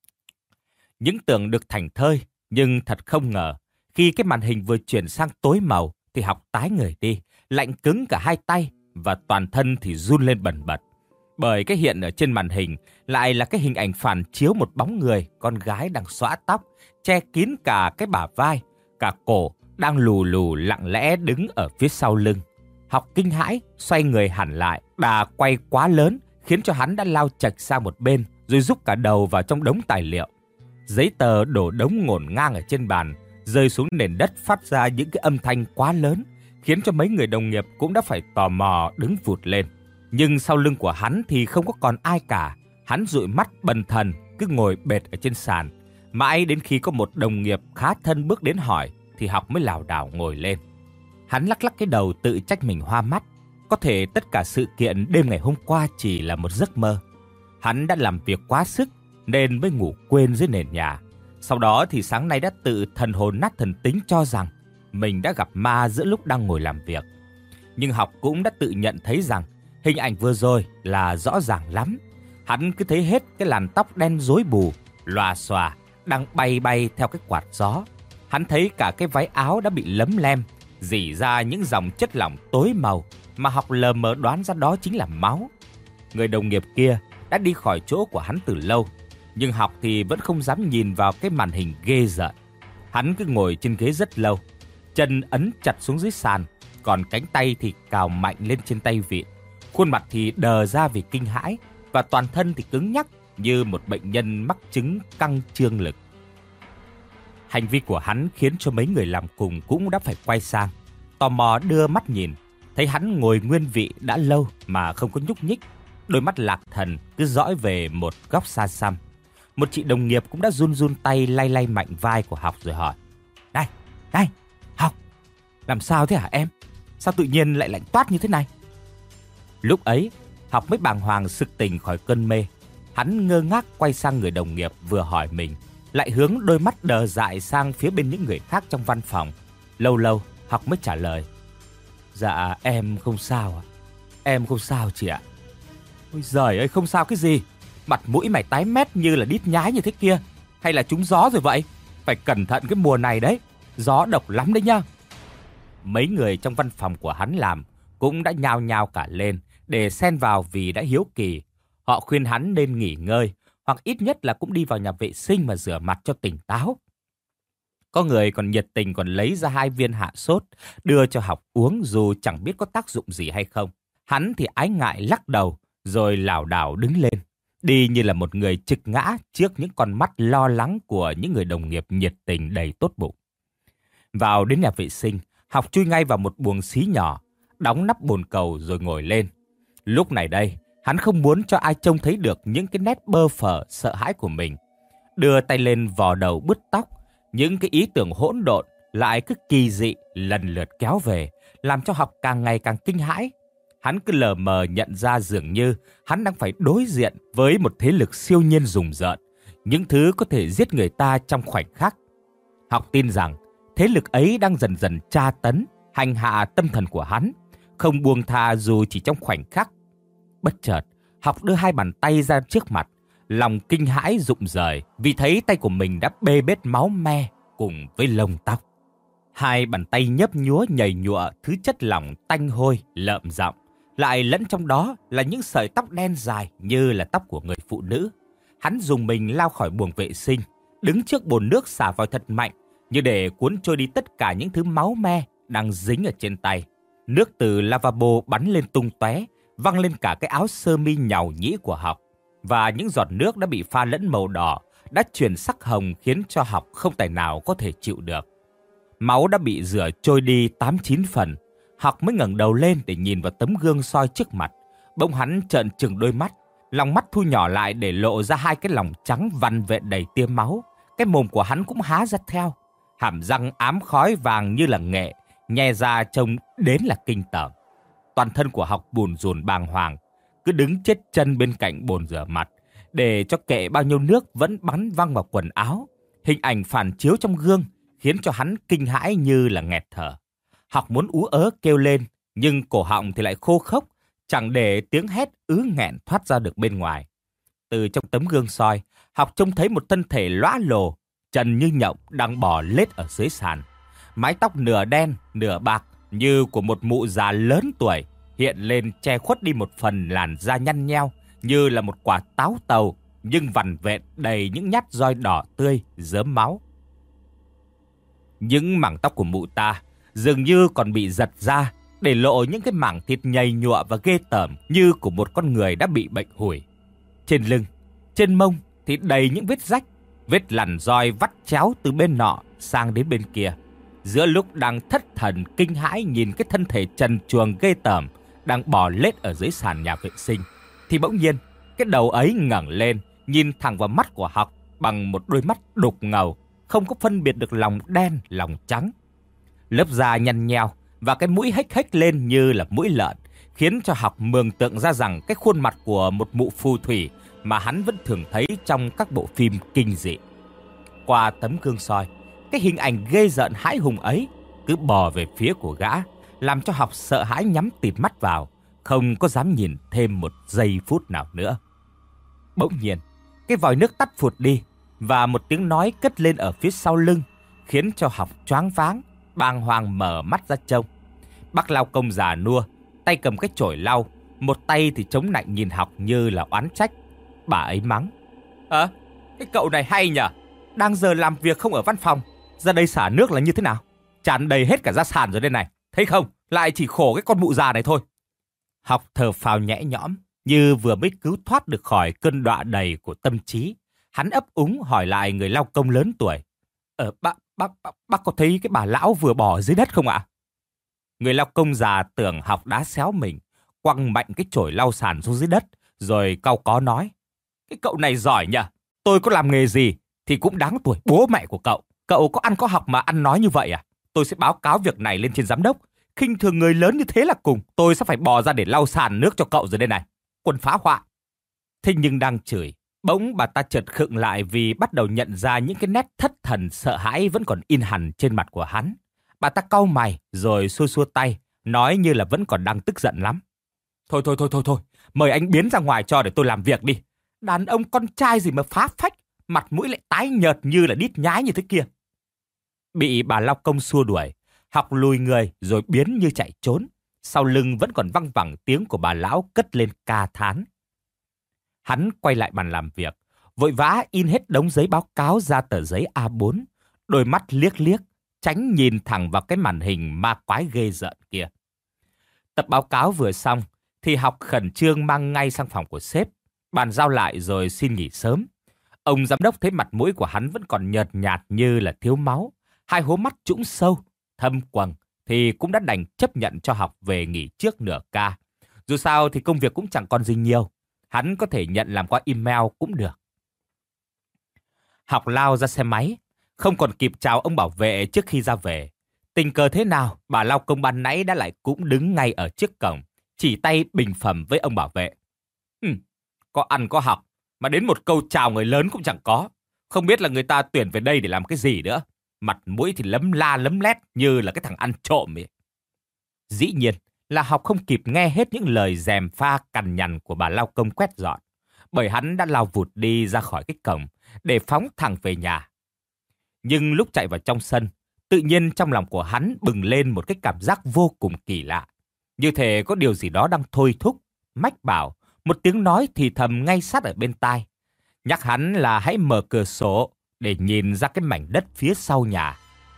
Speaker 1: Những tưởng được thảnh thơi, nhưng thật không ngờ, khi cái màn hình vừa chuyển sang tối màu thì Học tái người đi, lạnh cứng cả hai tay và toàn thân thì run lên bần bật. Bởi cái hiện ở trên màn hình lại là cái hình ảnh phản chiếu một bóng người, con gái đang xõa tóc, che kín cả cái bả vai, cả cổ, đang lù lù lặng lẽ đứng ở phía sau lưng. Học kinh hãi, xoay người hẳn lại, đà quay quá lớn khiến cho hắn đã lao chạch sang một bên rồi rúc cả đầu vào trong đống tài liệu. Giấy tờ đổ đống ngổn ngang ở trên bàn, rơi xuống nền đất phát ra những cái âm thanh quá lớn, khiến cho mấy người đồng nghiệp cũng đã phải tò mò đứng vụt lên. Nhưng sau lưng của hắn thì không có còn ai cả. Hắn dụi mắt bần thần, cứ ngồi bệt ở trên sàn. Mãi đến khi có một đồng nghiệp khá thân bước đến hỏi thì Học mới lảo đảo ngồi lên. Hắn lắc lắc cái đầu tự trách mình hoa mắt. Có thể tất cả sự kiện đêm ngày hôm qua chỉ là một giấc mơ. Hắn đã làm việc quá sức nên mới ngủ quên dưới nền nhà. Sau đó thì sáng nay đã tự thần hồn nát thần tính cho rằng mình đã gặp ma giữa lúc đang ngồi làm việc. Nhưng Học cũng đã tự nhận thấy rằng hình ảnh vừa rồi là rõ ràng lắm. Hắn cứ thấy hết cái làn tóc đen rối bù, lòa xòa, đang bay bay theo cái quạt gió. Hắn thấy cả cái váy áo đã bị lấm lem, rỉ ra những dòng chất lỏng tối màu mà Học lờ mờ đoán ra đó chính là máu. Người đồng nghiệp kia đã đi khỏi chỗ của hắn từ lâu, nhưng Học thì vẫn không dám nhìn vào cái màn hình ghê rợn. Hắn cứ ngồi trên ghế rất lâu, chân ấn chặt xuống dưới sàn, còn cánh tay thì cào mạnh lên trên tay vịn. Khuôn mặt thì đờ ra vì kinh hãi và toàn thân thì cứng nhắc như một bệnh nhân mắc chứng căng trương lực. Hành vi của hắn khiến cho mấy người làm cùng cũng đã phải quay sang, tò mò đưa mắt nhìn, thấy hắn ngồi nguyên vị đã lâu mà không có nhúc nhích, đôi mắt lạc thần cứ dõi về một góc xa xăm. Một chị đồng nghiệp cũng đã run run tay lay lay mạnh vai của Học rồi hỏi: Này, Học, làm sao thế hả em? Sao tự nhiên lại lạnh toát như thế này? Lúc ấy, Học mới bàng hoàng sực tỉnh khỏi cơn mê. Hắn ngơ ngác quay sang người đồng nghiệp vừa hỏi mình, lại hướng đôi mắt đờ dại sang phía bên những người khác trong văn phòng. Lâu lâu, Học mới trả lời: Dạ, em không sao ạ. Em không sao chị ạ. Ôi giời ơi, không sao cái gì? Mặt mũi mày tái mét như là đít nhái như thế kia. Hay là trúng gió rồi vậy? Phải cẩn thận cái mùa này đấy. Gió độc lắm đấy nhá. Mấy người trong văn phòng của hắn làm cũng đã nhao nhao cả lên để xen vào vì đã hiếu kỳ. Họ khuyên hắn nên nghỉ ngơi, hoặc ít nhất là cũng đi vào nhà vệ sinh mà rửa mặt cho tỉnh táo. Có người còn nhiệt tình còn lấy ra 2 viên hạ sốt, đưa cho Học uống dù chẳng biết có tác dụng gì hay không. Hắn thì ái ngại lắc đầu, rồi lảo đảo đứng lên, đi như là một người trực ngã trước những con mắt lo lắng của những người đồng nghiệp nhiệt tình đầy tốt bụng. Vào đến nhà vệ sinh, Học chui ngay vào một buồng xí nhỏ, đóng nắp bồn cầu rồi ngồi lên. Lúc này đây, hắn không muốn cho ai trông thấy được những cái nét bơ phờ sợ hãi của mình. Đưa tay lên vò đầu bứt tóc, những cái ý tưởng hỗn độn lại cứ kỳ dị lần lượt kéo về, làm cho Học càng ngày càng kinh hãi. Hắn cứ lờ mờ nhận ra dường như hắn đang phải đối diện với một thế lực siêu nhiên rùng rợn, những thứ có thể giết người ta trong khoảnh khắc. Học tin rằng thế lực ấy đang dần dần tra tấn, hành hạ tâm thần của hắn, không buông tha dù chỉ trong khoảnh khắc. Bất chợt, Học đưa 2 bàn tay ra trước mặt, lòng kinh hãi rụng rời vì thấy tay của mình đã bê bết máu me cùng với lông tóc. 2 bàn tay nhấp nhúa nhầy nhụa thứ chất lỏng tanh hôi, lợm giọng, lại lẫn trong đó là những sợi tóc đen dài như là tóc của người phụ nữ. Hắn dùng mình lao khỏi buồng vệ sinh, đứng trước bồn nước xả vòi thật mạnh, như để cuốn trôi đi tất cả những thứ máu me đang dính ở trên tay. Nước từ lavabo bắn lên tung tóe, văng lên cả cái áo sơ mi nhàu nhĩ của Học, và những giọt nước đã bị pha lẫn màu đỏ, đã chuyển sắc hồng khiến cho Học không tài nào có thể chịu được. Máu đã bị rửa trôi đi 8-9 phần. Học mới ngẩng đầu lên để nhìn vào tấm gương soi trước mặt. Bỗng hắn trợn trừng đôi mắt, lòng mắt thu nhỏ lại để lộ ra 2 cái lòng trắng vằn vện đầy tia máu. Cái mồm của hắn cũng há ra theo, hàm răng ám khói vàng như là nghệ, nhe ra trông đến là kinh tởm. Toàn thân của Học bùn rùn bàng hoàng, cứ đứng chết chân bên cạnh bồn rửa mặt, để cho kệ bao nhiêu nước vẫn bắn văng vào quần áo. Hình ảnh phản chiếu trong gương khiến cho hắn kinh hãi như là nghẹt thở. Học muốn ú ớ kêu lên, nhưng cổ họng thì lại khô khốc, chẳng để tiếng hét ứ nghẹn thoát ra được bên ngoài. Từ trong tấm gương soi, Học trông thấy một thân thể lóa lồ, trần như nhộng đang bò lết ở dưới sàn. Mái tóc nửa đen, nửa bạc như của một mụ già lớn tuổi, hiện lên che khuất đi một phần làn da nhăn nheo như là một quả táo tàu, nhưng vằn vện đầy những nhát roi đỏ tươi, rớm máu. Những mảng tóc của mụ ta dường như còn bị giật ra, để lộ những cái mảng thịt nhầy nhụa và ghê tởm như của một con người đã bị bệnh hủi. Trên lưng, trên mông thì đầy những vết rách, vết lằn roi vắt chéo từ bên nọ sang đến bên kia. Giữa lúc đang thất thần kinh hãi nhìn cái thân thể trần truồng ghê tởm đang bò lết ở dưới sàn nhà vệ sinh, thì bỗng nhiên cái đầu ấy ngẩng lên, nhìn thẳng vào mắt của Học bằng một đôi mắt đục ngầu, không có phân biệt được lòng đen lòng trắng. Lớp da nhăn nheo và cái mũi hếch hếch lên như là mũi lợn, khiến cho Học mường tượng ra rằng cái khuôn mặt của một mụ phù thủy mà hắn vẫn thường thấy trong các bộ phim kinh dị. Qua tấm gương soi, cái hình ảnh ghê rợn hãi hùng ấy cứ bò về phía của gã, làm cho Học sợ hãi nhắm tịt mắt vào, không có dám nhìn thêm một giây phút nào nữa. Bỗng nhiên, cái vòi nước tắt phụt đi và một tiếng nói cất lên ở phía sau lưng, khiến cho Học choáng váng, bàng hoàng mở mắt ra trông. Bác lao công già nua, tay cầm cái chổi lau, một tay thì chống nạnh nhìn Học như là oán trách. Bà ấy mắng: cái cậu này hay nhở, đang giờ làm việc không ở văn phòng, ra đây xả nước là như thế nào? Tràn đầy hết cả ra sàn rồi đây này, thấy không? Lại chỉ khổ cái con mụ già này thôi. Học thở phào nhẹ nhõm, như vừa mới cứu thoát được khỏi cơn đọa đầy của tâm trí. Hắn ấp úng hỏi lại người lao công lớn tuổi: Bác có thấy cái bà lão vừa bò dưới đất không ạ? Người lao công già tưởng Học đá xéo mình, quăng mạnh cái chổi lau sàn xuống dưới đất, rồi cau có nói: Cái cậu này giỏi nhỉ, tôi có làm nghề gì thì cũng đáng tuổi bố mẹ của cậu. Cậu có ăn có học mà ăn nói như vậy à? Tôi sẽ báo cáo việc này lên trên giám đốc. Khinh thường người lớn như thế là cùng. Tôi sẽ phải bò ra để lau sàn nước cho cậu rồi đây này. Quân phá hoại. Thế nhưng đang chửi, bỗng bà ta chợt khựng lại vì bắt đầu nhận ra những cái nét thất thần sợ hãi vẫn còn in hằn trên mặt của hắn. Bà ta cau mày rồi xua xua tay, nói như là vẫn còn đang tức giận lắm. Thôi, mời anh biến ra ngoài cho để tôi làm việc đi. Đàn ông con trai gì mà phá phách, mặt mũi lại tái nhợt như là đít nhái như thế kia. Bị bà lao công xua đuổi, Học lùi người rồi biến như chạy trốn. Sau lưng vẫn còn văng vẳng tiếng của bà lão cất lên ca thán. Hắn quay lại bàn làm việc, vội vã in hết đống giấy báo cáo ra tờ giấy A4, đôi mắt liếc liếc, tránh nhìn thẳng vào cái màn hình ma quái ghê rợn kia. Tập báo cáo vừa xong, thì Học khẩn trương mang ngay sang phòng của sếp, bàn giao lại rồi xin nghỉ sớm. Ông giám đốc thấy mặt mũi của hắn vẫn còn nhợt nhạt như là thiếu máu, hai hố mắt trũng sâu, thâm quầng, thì cũng đã đành chấp nhận cho Học về nghỉ trước nửa ca. Dù sao thì công việc cũng chẳng còn gì nhiều, hắn có thể nhận làm qua email cũng được. Học lao ra xe máy, không còn kịp chào ông bảo vệ trước khi ra về. Tình cờ thế nào, bà lao công ban nãy đã lại cũng đứng ngay ở trước cổng, chỉ tay bình phẩm với ông bảo vệ. Có ăn có học, mà đến một câu chào người lớn cũng chẳng có. Không biết là người ta tuyển về đây để làm cái gì nữa. Mặt mũi thì lấm la lấm lét như là cái thằng ăn trộm ấy. Dĩ nhiên là Học không kịp nghe hết những lời gièm pha cằn nhằn của bà lao công quét dọn, bởi hắn đã lao vụt đi ra khỏi cái cổng để phóng thẳng về nhà. Nhưng lúc chạy vào trong sân, tự nhiên trong lòng của hắn bừng lên một cái cảm giác vô cùng kỳ lạ. Như thể có điều gì đó đang thôi thúc, mách bảo, một tiếng nói thì thầm ngay sát ở bên tai, nhắc hắn là hãy mở cửa sổ để nhìn ra cái mảnh đất phía sau nhà.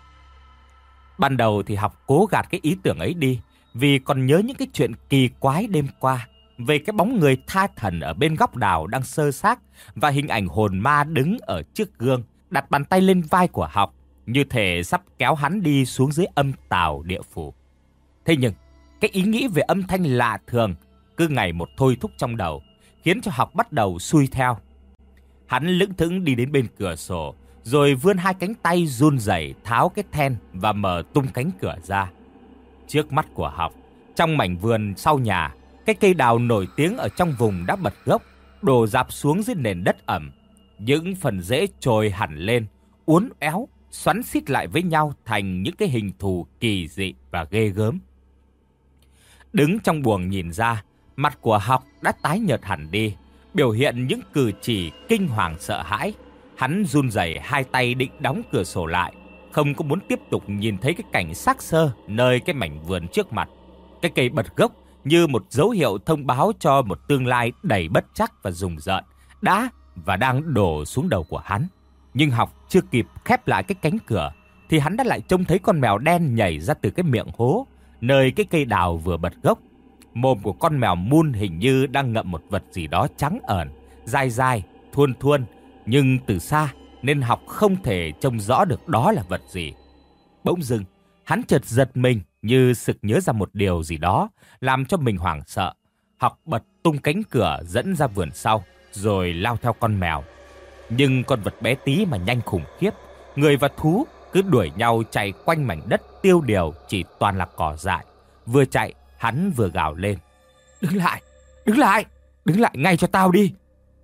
Speaker 1: Ban đầu thì Học cố gạt cái ý tưởng ấy đi, vì còn nhớ những cái chuyện kỳ quái đêm qua, về cái bóng người tha thần ở bên góc đào đang sơ xác và hình ảnh hồn ma đứng ở trước gương, đặt bàn tay lên vai của Học, như thể sắp kéo hắn đi xuống dưới âm tào địa phủ. Thế nhưng, cái ý nghĩ về âm thanh lạ thường cứ ngày một thôi thúc trong đầu, khiến cho Học bắt đầu xuôi theo. Hắn lững thững đi đến bên cửa sổ, rồi vươn hai cánh tay run rẩy tháo cái then và mở tung cánh cửa ra. Trước mắt của Học, trong mảnh vườn sau nhà, cái cây đào nổi tiếng ở trong vùng đã bật gốc, đổ rạp xuống dưới nền đất ẩm. Những phần rễ trồi hẳn lên, uốn éo, xoắn xít lại với nhau thành những cái hình thù kỳ dị và ghê gớm. Đứng trong buồng nhìn ra, Mặt của Học đã tái nhợt hẳn đi, biểu hiện những cử chỉ kinh hoàng sợ hãi. Hắn run rẩy hai tay định đóng cửa sổ lại, không có muốn tiếp tục nhìn thấy cái cảnh xác xơ nơi cái mảnh vườn trước mặt. Cái cây bật gốc như một dấu hiệu thông báo cho một tương lai đầy bất trắc và rùng rợn đã và đang đổ xuống đầu của hắn. Nhưng Học chưa kịp khép lại cái cánh cửa thì hắn đã lại trông thấy con mèo đen nhảy ra từ cái miệng hố nơi cái cây đào vừa bật gốc. Mồm của con mèo mun hình như đang ngậm một vật gì đó trắng ẩn, dai dai, thuôn thuôn, nhưng từ xa nên Học không thể trông rõ được đó là vật gì. Bỗng dưng, hắn chợt giật mình như sực nhớ ra một điều gì đó, làm cho mình hoảng sợ. Học bật tung cánh cửa dẫn ra vườn sau, rồi lao theo con mèo. Nhưng con vật bé tí mà nhanh khủng khiếp, người và thú cứ đuổi nhau chạy quanh mảnh đất tiêu điều chỉ toàn là cỏ dại. Vừa chạy, hắn vừa gào lên: "Đứng lại, đứng lại, đứng lại ngay cho tao đi!"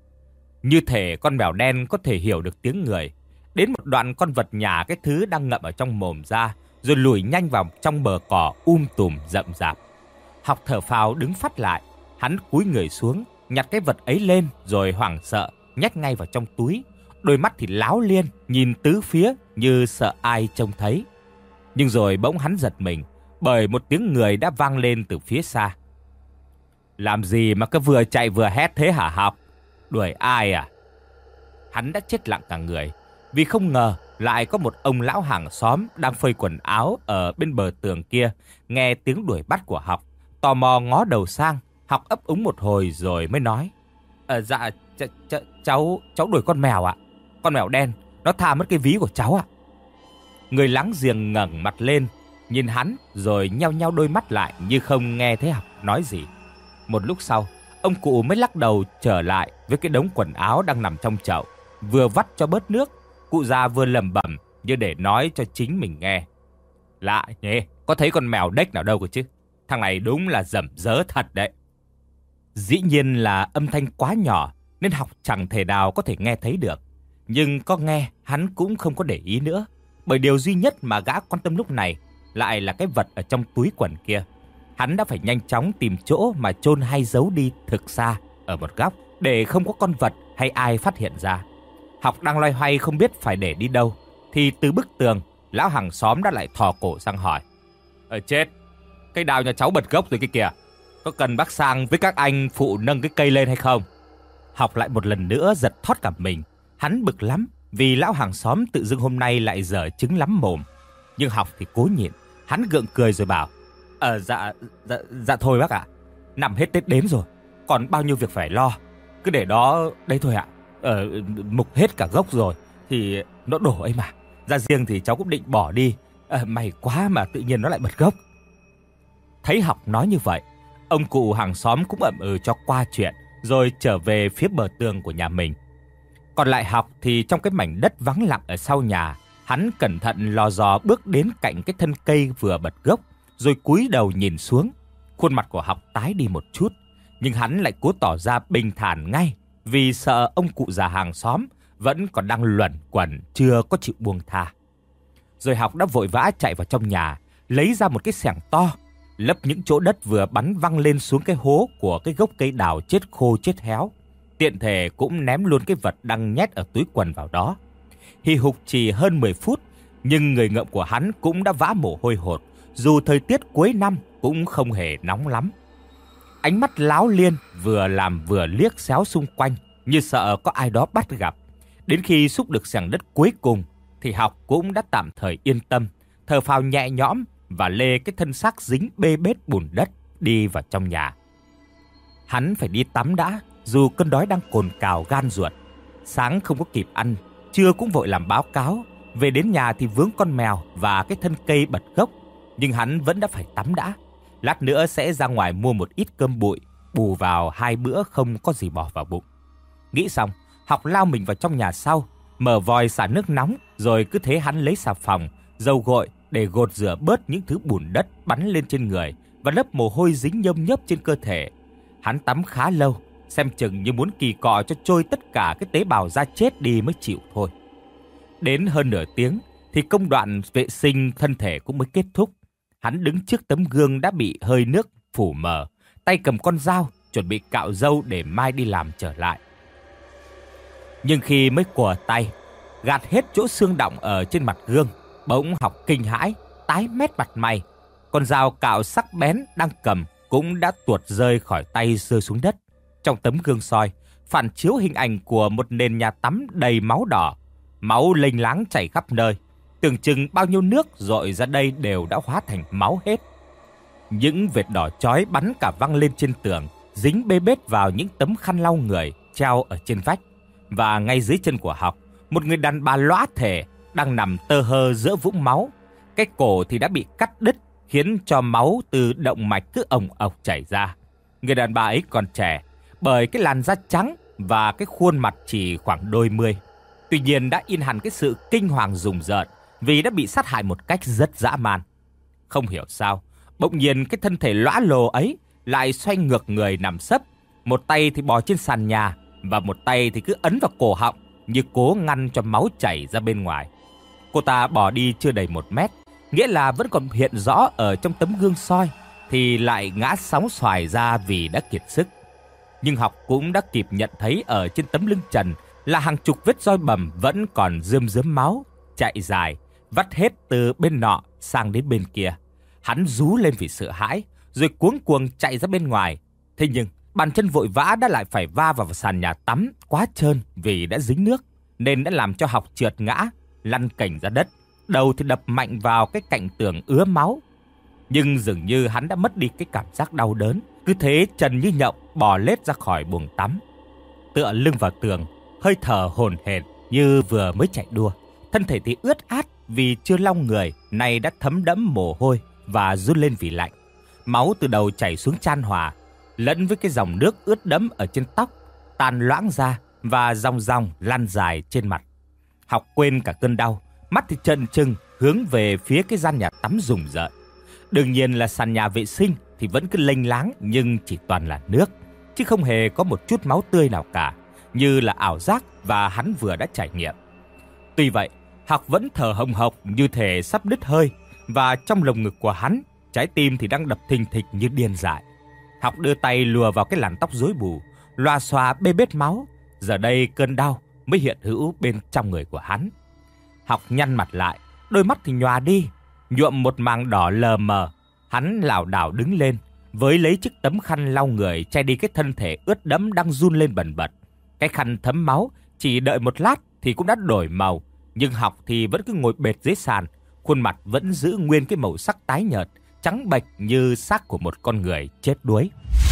Speaker 1: Như thể con mèo đen có thể hiểu được tiếng người. Đến một đoạn, con vật nhả cái thứ đang ngậm ở trong mồm ra, rồi lùi nhanh vào trong bờ cỏ tùm rậm rạp. Học thở phào đứng phắt lại, hắn cúi người xuống, nhặt cái vật ấy lên rồi hoảng sợ nhét ngay vào trong túi. Đôi mắt thì láo liên, nhìn tứ phía như sợ ai trông thấy. Nhưng rồi bỗng hắn giật mình, bởi một tiếng người đã vang lên từ phía xa. "Làm gì mà cứ vừa chạy vừa hét thế hả Học? Đuổi ai à?" Hắn đã chết lặng cả người, vì không ngờ lại có một ông lão hàng xóm đang phơi quần áo ở bên bờ tường kia, nghe tiếng đuổi bắt của Học, tò mò ngó đầu sang. Học ấp úng một hồi rồi mới nói: "Dạ, cháu đuổi con mèo ạ. Con mèo đen, nó tha mất cái ví của cháu ạ." Người láng giềng ngẩng mặt lên, nhìn hắn rồi nheo nheo đôi mắt lại như không nghe thấy Học nói gì. Một lúc sau, ông cụ mới lắc đầu trở lại với cái đống quần áo đang nằm trong chậu, vừa vắt cho bớt nước. Cụ già vừa lẩm bẩm như để nói cho chính mình nghe: "Lạ nhỉ, có thấy con mèo đếch nào đâu cơ chứ. Thằng này đúng là dẩm dớ thật đấy." Dĩ nhiên là âm thanh quá nhỏ nên Học chẳng thể nào có thể nghe thấy được. Nhưng có nghe hắn cũng không có để ý nữa, bởi điều duy nhất mà gã quan tâm lúc này lại là cái vật ở trong túi quần kia. Hắn đã phải nhanh chóng tìm chỗ mà chôn hay giấu đi thực xa ở một góc, để không có con vật hay ai phát hiện ra. Học đang loay hoay không biết phải để đi đâu, thì từ bức tường, lão hàng xóm đã lại thò cổ sang hỏi: Chết, cây đào nhà cháu bật gốc rồi kia kìa. Có cần bác sang với các anh phụ nâng cái cây lên hay không?" Học lại một lần nữa giật thót cả mình. Hắn bực lắm vì lão hàng xóm tự dưng hôm nay lại dở trứng lắm mồm. Nhưng Học thì cố nhịn. Hắn gượng cười rồi bảo: Dạ thôi bác ạ. Nằm hết Tết đến rồi, còn bao nhiêu việc phải lo. Cứ để đó đây thôi ạ. Mục hết cả gốc rồi thì nó đổ ấy mà. Ra riêng thì cháu cũng định bỏ đi. May quá mà tự nhiên nó lại bật gốc. Thấy Học nói như vậy, ông cụ hàng xóm cũng ậm ừ cho qua chuyện, rồi trở về phía bờ tường của nhà mình. Còn lại Học thì trong cái mảnh đất vắng lặng ở sau nhà, hắn cẩn thận lò dò bước đến cạnh cái thân cây vừa bật gốc, rồi cúi đầu nhìn xuống. Khuôn mặt của Học tái đi một chút, nhưng hắn lại cố tỏ ra bình thản ngay, vì sợ ông cụ già hàng xóm vẫn còn đang luẩn quẩn chưa có chịu buông tha. Rồi Học đã vội vã chạy vào trong nhà, lấy ra một cái xẻng to, lấp những chỗ đất vừa bắn văng lên xuống cái hố của cái gốc cây đào chết khô chết héo. Tiện thể cũng ném luôn cái vật đang nhét ở túi quần vào đó. Hì hục chỉ hơn 10 phút, nhưng người ngợm của hắn cũng đã vã mồ hôi hột, dù thời tiết cuối năm cũng không hề nóng lắm. Ánh mắt láo liên vừa làm vừa liếc xéo xung quanh, như sợ có ai đó bắt gặp. Đến khi xúc được xẻng đất cuối cùng thì Học cũng đã tạm thời yên tâm, thở phào nhẹ nhõm và lê cái thân xác dính bê bết bùn đất đi vào trong nhà. Hắn phải đi tắm đã, dù cơn đói đang cồn cào gan ruột. Sáng không có kịp ăn, trưa cũng vội làm báo cáo, về đến nhà thì vướng con mèo và cái thân cây bật gốc, nhưng hắn vẫn đã phải tắm đã. Lát nữa sẽ ra ngoài mua một ít cơm bụi, bù vào 2 bữa không có gì bỏ vào bụng. Nghĩ xong, Học lao mình vào trong nhà sau, mở vòi xả nước nóng, rồi cứ thế hắn lấy xà phòng, dầu gội để gột rửa bớt những thứ bùn đất bắn lên trên người và lớp mồ hôi dính nhơm nhớp trên cơ thể. Hắn tắm khá lâu, xem chừng như muốn kỳ cọ cho trôi tất cả cái tế bào da chết đi mới chịu thôi. Đến hơn nửa tiếng thì công đoạn vệ sinh thân thể cũng mới kết thúc. Hắn đứng trước tấm gương đã bị hơi nước phủ mờ, tay cầm con dao chuẩn bị cạo râu để mai đi làm trở lại. Nhưng khi mới cùa tay, gạt hết chỗ xương đọng ở trên mặt gương, bỗng Học kinh hãi, tái mét mặt mày. Con dao cạo sắc bén đang cầm cũng đã tuột rơi khỏi tay, rơi xuống đất. Trong tấm gương soi, phản chiếu hình ảnh của một nền nhà tắm đầy máu đỏ. Máu lênh láng chảy khắp nơi. Tưởng chừng bao nhiêu nước dội ra đây đều đã hóa thành máu hết. Những vệt đỏ chói bắn cả văng lên trên tường, dính bê bết vào những tấm khăn lau người treo ở trên vách. Và ngay dưới chân của Học, một người đàn bà lõa thể đang nằm tơ hơ giữa vũng máu. Cái cổ thì đã bị cắt đứt, khiến cho máu từ động mạch cứ ồng ộc chảy ra. Người đàn bà ấy còn trẻ, bởi cái làn da trắng và cái khuôn mặt chỉ khoảng đôi mươi. Tuy nhiên đã in hẳn cái sự kinh hoàng rùng rợn vì đã bị sát hại một cách rất dã man. Không hiểu sao, bỗng nhiên cái thân thể lõa lồ ấy lại xoay ngược người nằm sấp. Một tay thì bò trên sàn nhà và một tay thì cứ ấn vào cổ họng như cố ngăn cho máu chảy ra bên ngoài. Cô ta bỏ đi chưa đầy 1 mét, nghĩa là vẫn còn hiện rõ ở trong tấm gương soi, thì lại ngã sóng xoài ra vì đã kiệt sức. Nhưng Học cũng đã kịp nhận thấy ở trên tấm lưng trần là hàng chục vết roi bầm vẫn còn rơm rớm máu, chạy dài, vắt hết từ bên nọ sang đến bên kia. Hắn rú lên vì sợ hãi, rồi cuống cuồng chạy ra bên ngoài. Thế nhưng bàn chân vội vã đã lại phải va vào sàn nhà tắm quá trơn vì đã dính nước, nên đã làm cho Học trượt ngã, lăn cành ra đất, đầu thì đập mạnh vào cái cạnh tường ứa máu. Nhưng dường như hắn đã mất đi cái cảm giác đau đớn, cứ thế trần như nhộng bò lết ra khỏi buồng tắm. Tựa lưng vào tường, hơi thở hổn hển như vừa mới chạy đua. Thân thể thì ướt át vì chưa lau người, nay đã thấm đẫm mồ hôi và run lên vì lạnh. Máu từ đầu chảy xuống chan hòa, lẫn với cái dòng nước ướt đẫm ở trên tóc, tan loãng ra và dòng dòng lan dài trên mặt. Học quên cả cơn đau, mắt thì trợn trừng hướng về phía cái gian nhà tắm rùng rợn. Đương nhiên là sàn nhà vệ sinh thì vẫn cứ lênh láng, nhưng chỉ toàn là nước, chứ không hề có một chút máu tươi nào cả, như là ảo giác và hắn vừa đã trải nghiệm. Tuy vậy, Học vẫn thở hồng hộc như thể sắp đứt hơi, và trong lồng ngực của hắn, trái tim thì đang đập thình thịch như điên dại. Học đưa tay lùa vào cái làn tóc rối bù, loa xoa bê bết máu. Giờ đây cơn đau mới hiện hữu bên trong người của hắn. Học nhăn mặt lại, đôi mắt thì nhòa đi, nhuộm một màng đỏ lờ mờ. Hắn lảo đảo đứng lên, với lấy chiếc tấm khăn lau người che đi cái thân thể ướt đẫm đang run lên bần bật. Cái khăn thấm máu chỉ đợi một lát thì cũng đã đổi màu, nhưng Học thì vẫn cứ ngồi bệt dưới sàn, khuôn mặt vẫn giữ nguyên cái màu sắc tái nhợt, trắng bệch như xác của một con người chết đuối.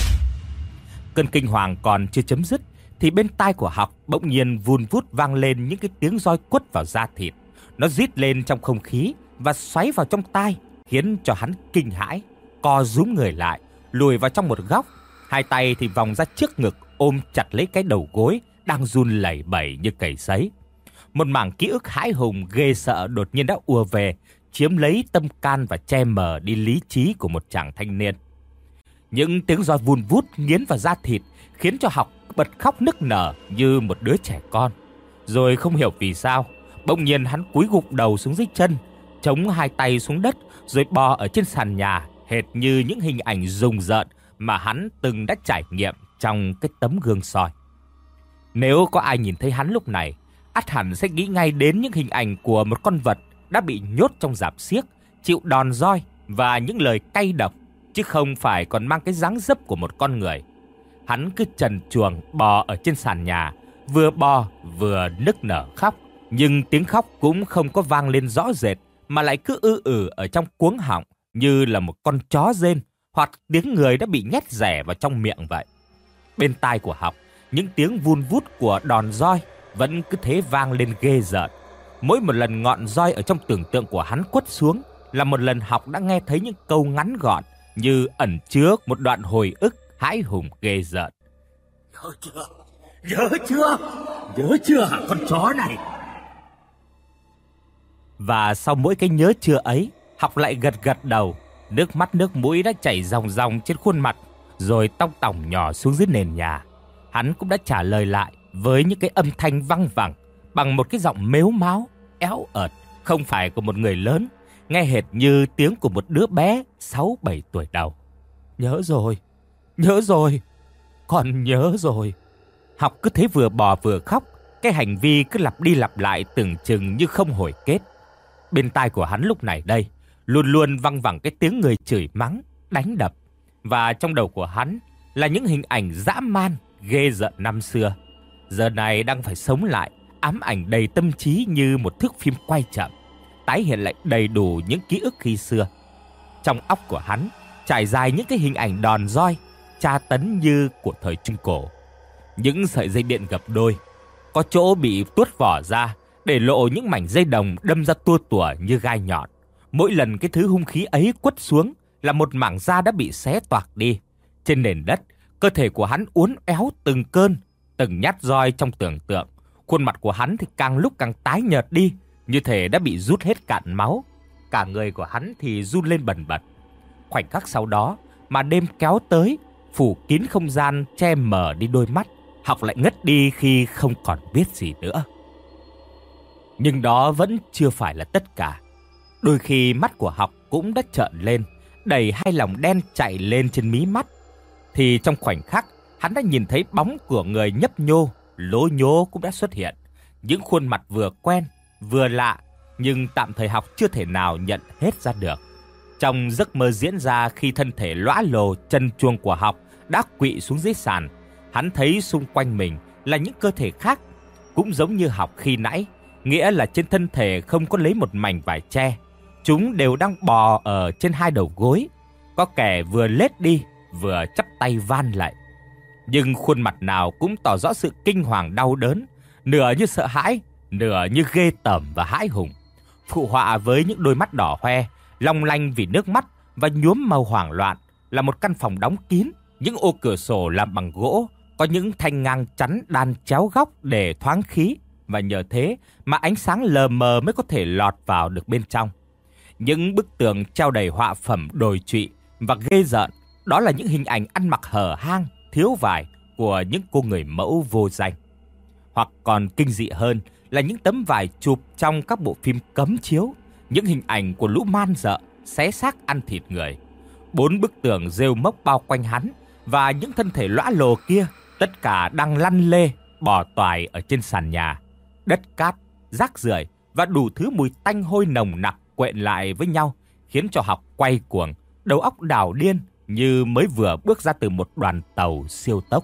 Speaker 1: Cơn kinh hoàng còn chưa chấm dứt thì bên tai của Học bỗng nhiên vun vút vang lên những cái tiếng roi quất vào da thịt. Nó rít lên trong không khí và xoáy vào trong tai, khiến cho hắn kinh hãi, co rúm người lại, lùi vào trong một góc. Hai tay thì vòng ra trước ngực, ôm chặt lấy cái đầu gối đang run lẩy bẩy như cầy sấy. Một mảng ký ức hãi hùng ghê sợ đột nhiên đã ùa về, chiếm lấy tâm can và che mờ đi lý trí của một chàng thanh niên. Những tiếng roi vun vút nghiến vào da thịt khiến cho Học bật khóc nức nở như một đứa trẻ con. Rồi không hiểu vì sao, bỗng nhiên hắn cúi gục đầu xuống dưới chân, chống hai tay xuống đất rồi bò ở trên sàn nhà, hệt như những hình ảnh rùng rợn mà hắn từng đã trải nghiệm trong cái tấm gương soi. Nếu có ai nhìn thấy hắn lúc này, ắt hẳn sẽ nghĩ ngay đến những hình ảnh của một con vật đã bị nhốt trong rạp xiếc, chịu đòn roi và những lời cay độc, chứ không phải còn mang cái dáng dấp của một con người. Hắn cứ trần truồng bò ở trên sàn nhà, vừa bò vừa nức nở khóc, nhưng tiếng khóc cũng không có vang lên rõ rệt, mà lại cứ ở trong cuống họng như là một con chó rên, hoặc tiếng người đã bị nhét rẻ vào trong miệng vậy. Bên tai của Học, những tiếng vun vút của đòn roi vẫn cứ thế vang lên ghê rợn. Mỗi một lần ngọn roi ở trong tưởng tượng của hắn quất xuống là một lần Học đã nghe thấy những câu ngắn gọn như ẩn chứa một đoạn hồi ức hãi hùng ghê rợn.
Speaker 2: Nhớ chưa? Nhớ chưa? Nhớ chưa hả con chó này?
Speaker 1: Và sau mỗi cái nhớ chưa ấy, Học lại gật gật đầu. Nước mắt nước mũi đã chảy ròng ròng trên khuôn mặt, rồi tóc tỏng nhỏ xuống dưới nền nhà. Hắn cũng đã trả lời lại với những cái âm thanh văng vẳng, bằng một cái giọng mếu máo, éo ợt, không phải của một người lớn, nghe hệt như tiếng của một đứa bé 6-7 tuổi đầu. Nhớ rồi, nhớ rồi. Con nhớ rồi. Học cứ thế vừa bò vừa khóc, cái hành vi cứ lặp đi lặp lại tưởng chừng như không hồi kết. Bên tai của hắn lúc này đây luôn luôn văng vẳng cái tiếng người chửi mắng, đánh đập. Và trong đầu của hắn là những hình ảnh dã man, ghê rợn năm xưa. Giờ này đang phải sống lại, ám ảnh đầy tâm trí như một thước phim quay chậm, tái hiện lại đầy đủ những ký ức khi xưa. Trong óc của hắn trải dài những cái hình ảnh đòn roi, tra tấn như của thời Trung Cổ. Những sợi dây điện gập đôi, có chỗ bị tuốt vỏ ra để lộ những mảnh dây đồng đâm ra tua tủa như gai nhọn. Mỗi lần cái thứ hung khí ấy quất xuống là một mảng da đã bị xé toạc đi. Trên nền đất, cơ thể của hắn uốn éo từng cơn, từng nhát roi trong tưởng tượng. Khuôn mặt của hắn thì càng lúc càng tái nhợt đi, như thể đã bị rút hết cạn máu. Cả người của hắn thì run lên bần bật. Khoảnh khắc sau đó mà đêm kéo tới, phủ kín không gian, che mờ đi đôi mắt. Học lại ngất đi khi không còn biết gì nữa. Nhưng đó vẫn chưa phải là tất cả. Đôi khi mắt của Học cũng đã trợn lên, đầy hai lòng đen chạy lên trên mí mắt. Thì trong khoảnh khắc, hắn đã nhìn thấy bóng của người nhấp nhô, lố nhố cũng đã xuất hiện. Những khuôn mặt vừa quen, vừa lạ, nhưng tạm thời Học chưa thể nào nhận hết ra được. Trong giấc mơ diễn ra khi thân thể lõa lồ chân chuông của Học đã quỵ xuống dưới sàn, hắn thấy xung quanh mình là những cơ thể khác, cũng giống như Học khi nãy, nghĩa là trên thân thể không có lấy một mảnh vải che. Chúng đều đang bò ở trên hai đầu gối, có kẻ vừa lết đi, vừa chắp tay van lại. Nhưng khuôn mặt nào cũng tỏ rõ sự kinh hoàng đau đớn, nửa như sợ hãi, nửa như ghê tởm và hãi hùng. Phụ họa với những đôi mắt đỏ hoe, long lanh vì nước mắt và nhuốm màu hoảng loạn là một căn phòng đóng kín, những ô cửa sổ làm bằng gỗ, có những thanh ngang chắn đan chéo góc để thoáng khí, và nhờ thế mà ánh sáng lờ mờ mới có thể lọt vào được bên trong. Những bức tường treo đầy họa phẩm đồi trụy và ghê rợn, đó là những hình ảnh ăn mặc hở hang, thiếu vải của những cô người mẫu vô danh. Hoặc còn kinh dị hơn là những tấm vải chụp trong các bộ phim cấm chiếu, những hình ảnh của lũ man dợ xé xác ăn thịt người. 4 bức tường rêu mốc bao quanh hắn, và những thân thể lõa lồ kia tất cả đang lăn lê, bò toài ở trên sàn nhà. Đất cát, rác rưởi và đủ thứ mùi tanh hôi nồng nặc quện lại với nhau, khiến cho Học quay cuồng, đầu óc đảo điên như mới vừa bước ra từ một đoàn tàu siêu tốc.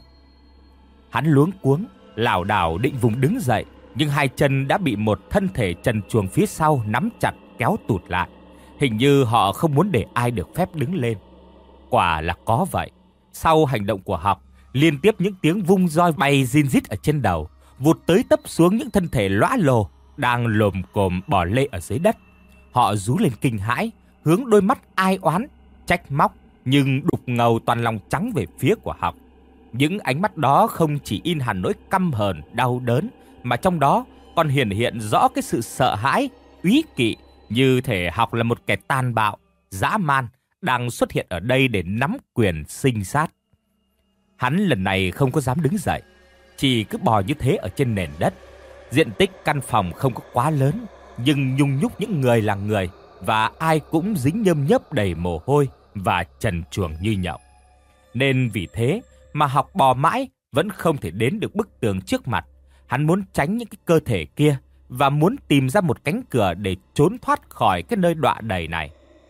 Speaker 1: Hắn luống cuống, lảo đảo định vùng đứng dậy, nhưng hai chân đã bị một thân thể trần truồng phía sau nắm chặt kéo tụt lại. Hình như họ không muốn để ai được phép đứng lên. Quả là có vậy. Sau hành động của Học, liên tiếp những tiếng vung roi bay rin rít ở trên đầu, vụt tới tấp xuống những thân thể lõa lồ đang lồm cồm bò lê ở dưới đất. Họ rú lên kinh hãi, hướng đôi mắt ai oán, trách móc, nhưng đục ngầu toàn lòng trắng về phía của Học. Những ánh mắt đó không chỉ in hẳn nỗi căm hờn, đau đớn, mà trong đó còn hiển hiện rõ cái sự sợ hãi, úy kỵ, như thể Học là một kẻ tàn bạo, dã man, đang xuất hiện ở đây để nắm quyền sinh sát. Hắn lần này không có dám đứng dậy, chỉ cứ bò như thế ở trên nền đất. Diện tích căn phòng không có quá lớn, nhưng nhung nhúc những người là người, và ai cũng dính nhơm nhớp đầy mồ hôi và trần truồng như nhộng. Nên vì thế mà Học bò mãi vẫn không thể đến được bức tường trước mặt. Hắn muốn tránh những cái cơ thể kia và muốn tìm ra một cánh cửa để trốn thoát khỏi cái nơi đọa đầy này.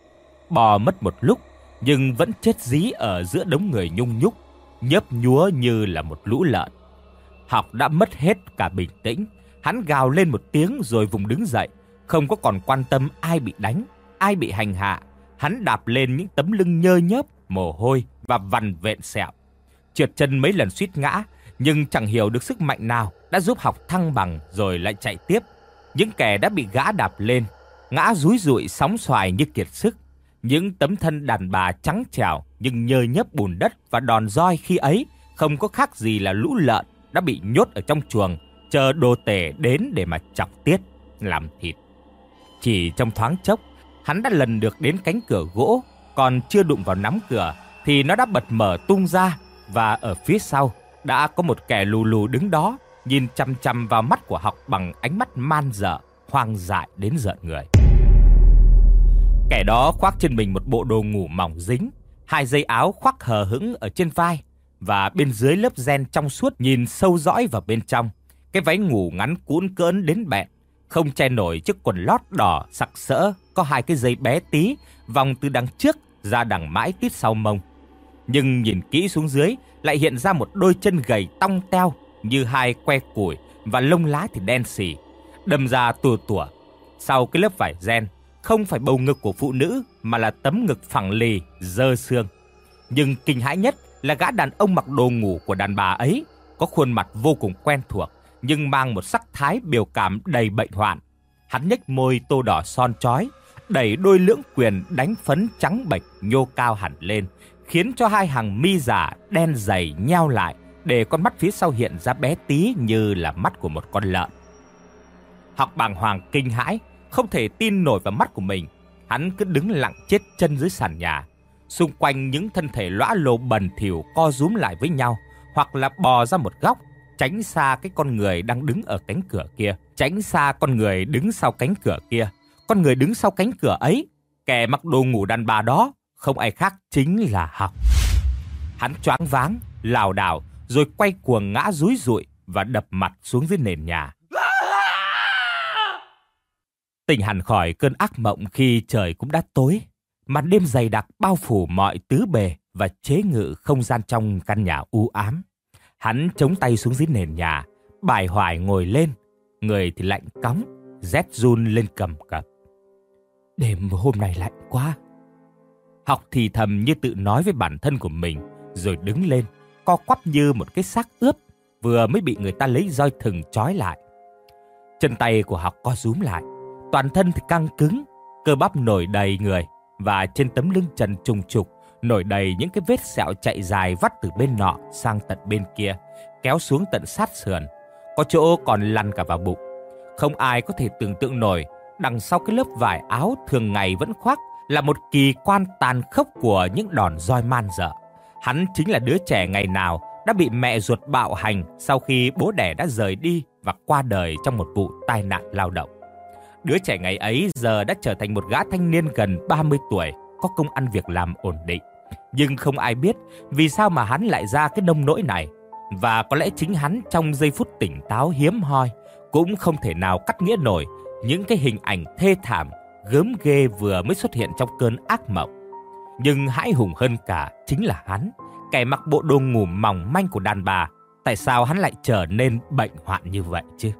Speaker 1: Bò mất một lúc nhưng vẫn chết dí ở giữa đống người nhung nhúc, nhấp nhúa như là một lũ lợn. Học đã mất hết cả bình tĩnh. Hắn gào lên một tiếng rồi vùng đứng dậy, không có còn quan tâm ai bị đánh, ai bị hành hạ. Hắn đạp lên những tấm lưng nhơ nhớp, mồ hôi và vằn vện sẹo. Trượt chân mấy lần suýt ngã, nhưng chẳng hiểu được sức mạnh nào đã giúp Học thăng bằng rồi lại chạy tiếp. Những kẻ đã bị gã đạp lên, ngã rúi rụi sóng xoài như kiệt sức. Những tấm thân đàn bà trắng trẻo nhưng nhơ nhớp bùn đất và đòn roi khi ấy không có khác gì là lũ lợn đã bị nhốt ở trong chuồng, chờ đồ tể đến để mà chọc tiết, làm thịt. Chỉ trong thoáng chốc, hắn đã lần được đến cánh cửa gỗ, còn chưa đụng vào nắm cửa thì nó đã bật mở tung ra, và ở phía sau đã có một kẻ lù lù đứng đó, nhìn chằm chằm vào mắt của Học bằng ánh mắt man dợ, hoang dại đến rợn người. Kẻ đó khoác trên mình một bộ đồ ngủ mỏng dính, 2 dây áo khoác hờ hững ở trên vai, và bên dưới lớp ren trong suốt nhìn sâu dõi vào bên trong. Cái váy ngủ ngắn cũn cỡn đến bẹn, không che nổi chiếc quần lót đỏ sặc sỡ, có 2 cái dây bé tí vòng từ đằng trước ra đằng mãi tít sau mông. Nhưng nhìn kỹ xuống dưới lại hiện ra một đôi chân gầy tong teo như 2 que củi, và lông lá thì đen xì, đâm ra tua tủa. Sau cái lớp vải ren, không phải bầu ngực của phụ nữ mà là tấm ngực phẳng lì, dơ xương. Nhưng kinh hãi nhất là gã đàn ông mặc đồ ngủ của đàn bà ấy có khuôn mặt vô cùng quen thuộc, nhưng mang một sắc thái biểu cảm đầy bệnh hoạn. Hắn nhếch môi tô đỏ son chói, đẩy đôi lưỡng quyền đánh phấn trắng bệch nhô cao hẳn lên, khiến cho 2 hàng mi giả đen dày nheo lại, để con mắt phía sau hiện ra bé tí như là mắt của một con lợn. Học bàng hoàng kinh hãi, không thể tin nổi vào mắt của mình. Hắn cứ đứng lặng chết chân dưới sàn nhà. Xung quanh những thân thể lõa lồ bẩn thỉu co rúm lại với nhau, hoặc là bò ra một góc, tránh xa cái con người đang đứng ở cánh cửa kia, tránh xa con người đứng sau cánh cửa kia. Con người đứng sau cánh cửa ấy, kẻ mặc đồ ngủ đàn bà đó, không ai khác chính là Học. Hắn choáng váng, lảo đảo, rồi quay cuồng ngã rúi rụi và đập mặt xuống dưới nền nhà. Tỉnh hẳn khỏi cơn ác mộng khi trời cũng đã tối. Màn đêm dày đặc bao phủ mọi tứ bề và chế ngự không gian trong căn nhà u ám. Hắn chống tay xuống dưới nền nhà, bài hoài ngồi lên, người thì lạnh cóng, rét run lên cầm cập. Đêm hôm nay lạnh quá. Học thì thầm như tự nói với bản thân của mình, rồi đứng lên, co quắp như một cái xác ướp vừa mới bị người ta lấy roi thừng trói lại. Chân tay của Học co rúm lại, toàn thân thì căng cứng, cơ bắp nổi đầy người, và trên tấm lưng trần trùng trục nổi đầy những cái vết sẹo chạy dài vắt từ bên nọ sang tận bên kia, kéo xuống tận sát sườn, có chỗ còn lăn cả vào bụng. Không ai có thể tưởng tượng nổi đằng sau cái lớp vải áo thường ngày vẫn khoác là một kỳ quan tàn khốc của những đòn roi man dợ. Hắn chính là đứa trẻ ngày nào đã bị mẹ ruột bạo hành sau khi bố đẻ đã rời đi và qua đời trong một vụ tai nạn lao động. Đứa trẻ ngày ấy giờ đã trở thành một gã thanh niên gần 30 tuổi, có công ăn việc làm ổn định. Nhưng không ai biết vì sao mà hắn lại ra cái nông nỗi này. Và có lẽ chính hắn trong giây phút tỉnh táo hiếm hoi cũng không thể nào cắt nghĩa nổi những cái hình ảnh thê thảm, gớm ghê vừa mới xuất hiện trong cơn ác mộng. Nhưng hãi hùng hơn cả chính là hắn, kẻ mặc bộ đồ ngủ mỏng manh của đàn bà. Tại sao hắn lại trở nên bệnh hoạn như vậy chứ?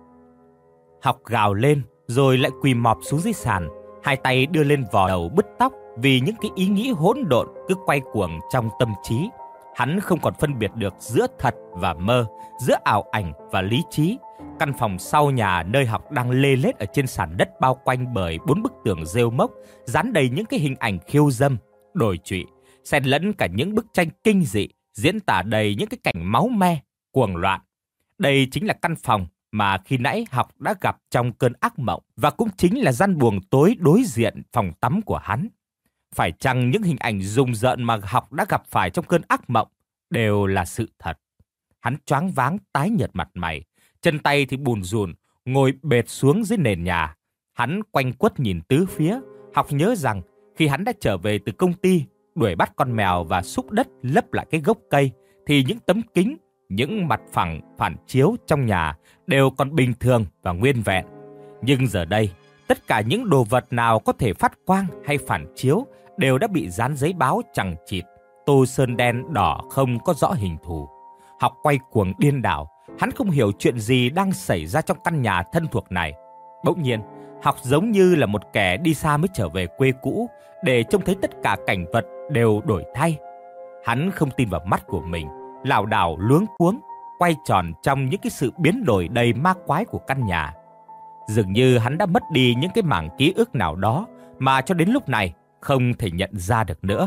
Speaker 1: Học gào lên rồi lại quỳ mọp xuống dưới sàn, 2 tay đưa lên vò đầu bứt tóc vì những cái ý nghĩ hỗn độn cứ quay cuồng trong tâm trí. Hắn không còn phân biệt được giữa thật và mơ, giữa ảo ảnh và lý trí. Căn phòng sau nhà nơi Học đang lê lết ở trên sàn đất bao quanh bởi 4 bức tường rêu mốc, dán đầy những cái hình ảnh khiêu dâm, đồi trụy, xen lẫn cả những bức tranh kinh dị, diễn tả đầy những cái cảnh máu me, cuồng loạn. Đây chính là căn phòng mà khi nãy Học đã gặp trong cơn ác mộng, và cũng chính là gian buồng tối đối diện phòng tắm của hắn. Phải chăng những hình ảnh rùng rợn mà Học đã gặp phải trong cơn ác mộng đều là sự thật? Hắn choáng váng tái nhợt mặt mày, chân tay thì bùn rùn, ngồi bệt xuống dưới nền nhà. Hắn quanh quất nhìn tứ phía. Học nhớ rằng khi hắn đã trở về từ công ty, đuổi bắt con mèo và xúc đất lấp lại cái gốc cây, thì những tấm kính, những mặt phẳng phản chiếu trong nhà đều còn bình thường và nguyên vẹn. Nhưng giờ đây, tất cả những đồ vật nào có thể phát quang hay phản chiếu đều đã bị dán giấy báo chằng chịt, tô sơn đen đỏ không có rõ hình thù. Học quay cuồng điên đảo, hắn không hiểu chuyện gì đang xảy ra trong căn nhà thân thuộc này. Bỗng nhiên, Học giống như là một kẻ đi xa mới trở về quê cũ, để trông thấy tất cả cảnh vật đều đổi thay. Hắn không tin vào mắt của mình, lảo đảo luống cuống, quay tròn trong những cái sự biến đổi đầy ma quái của căn nhà. Dường như hắn đã mất đi những cái mảng ký ức nào đó mà cho đến lúc này không thể nhận ra được nữa.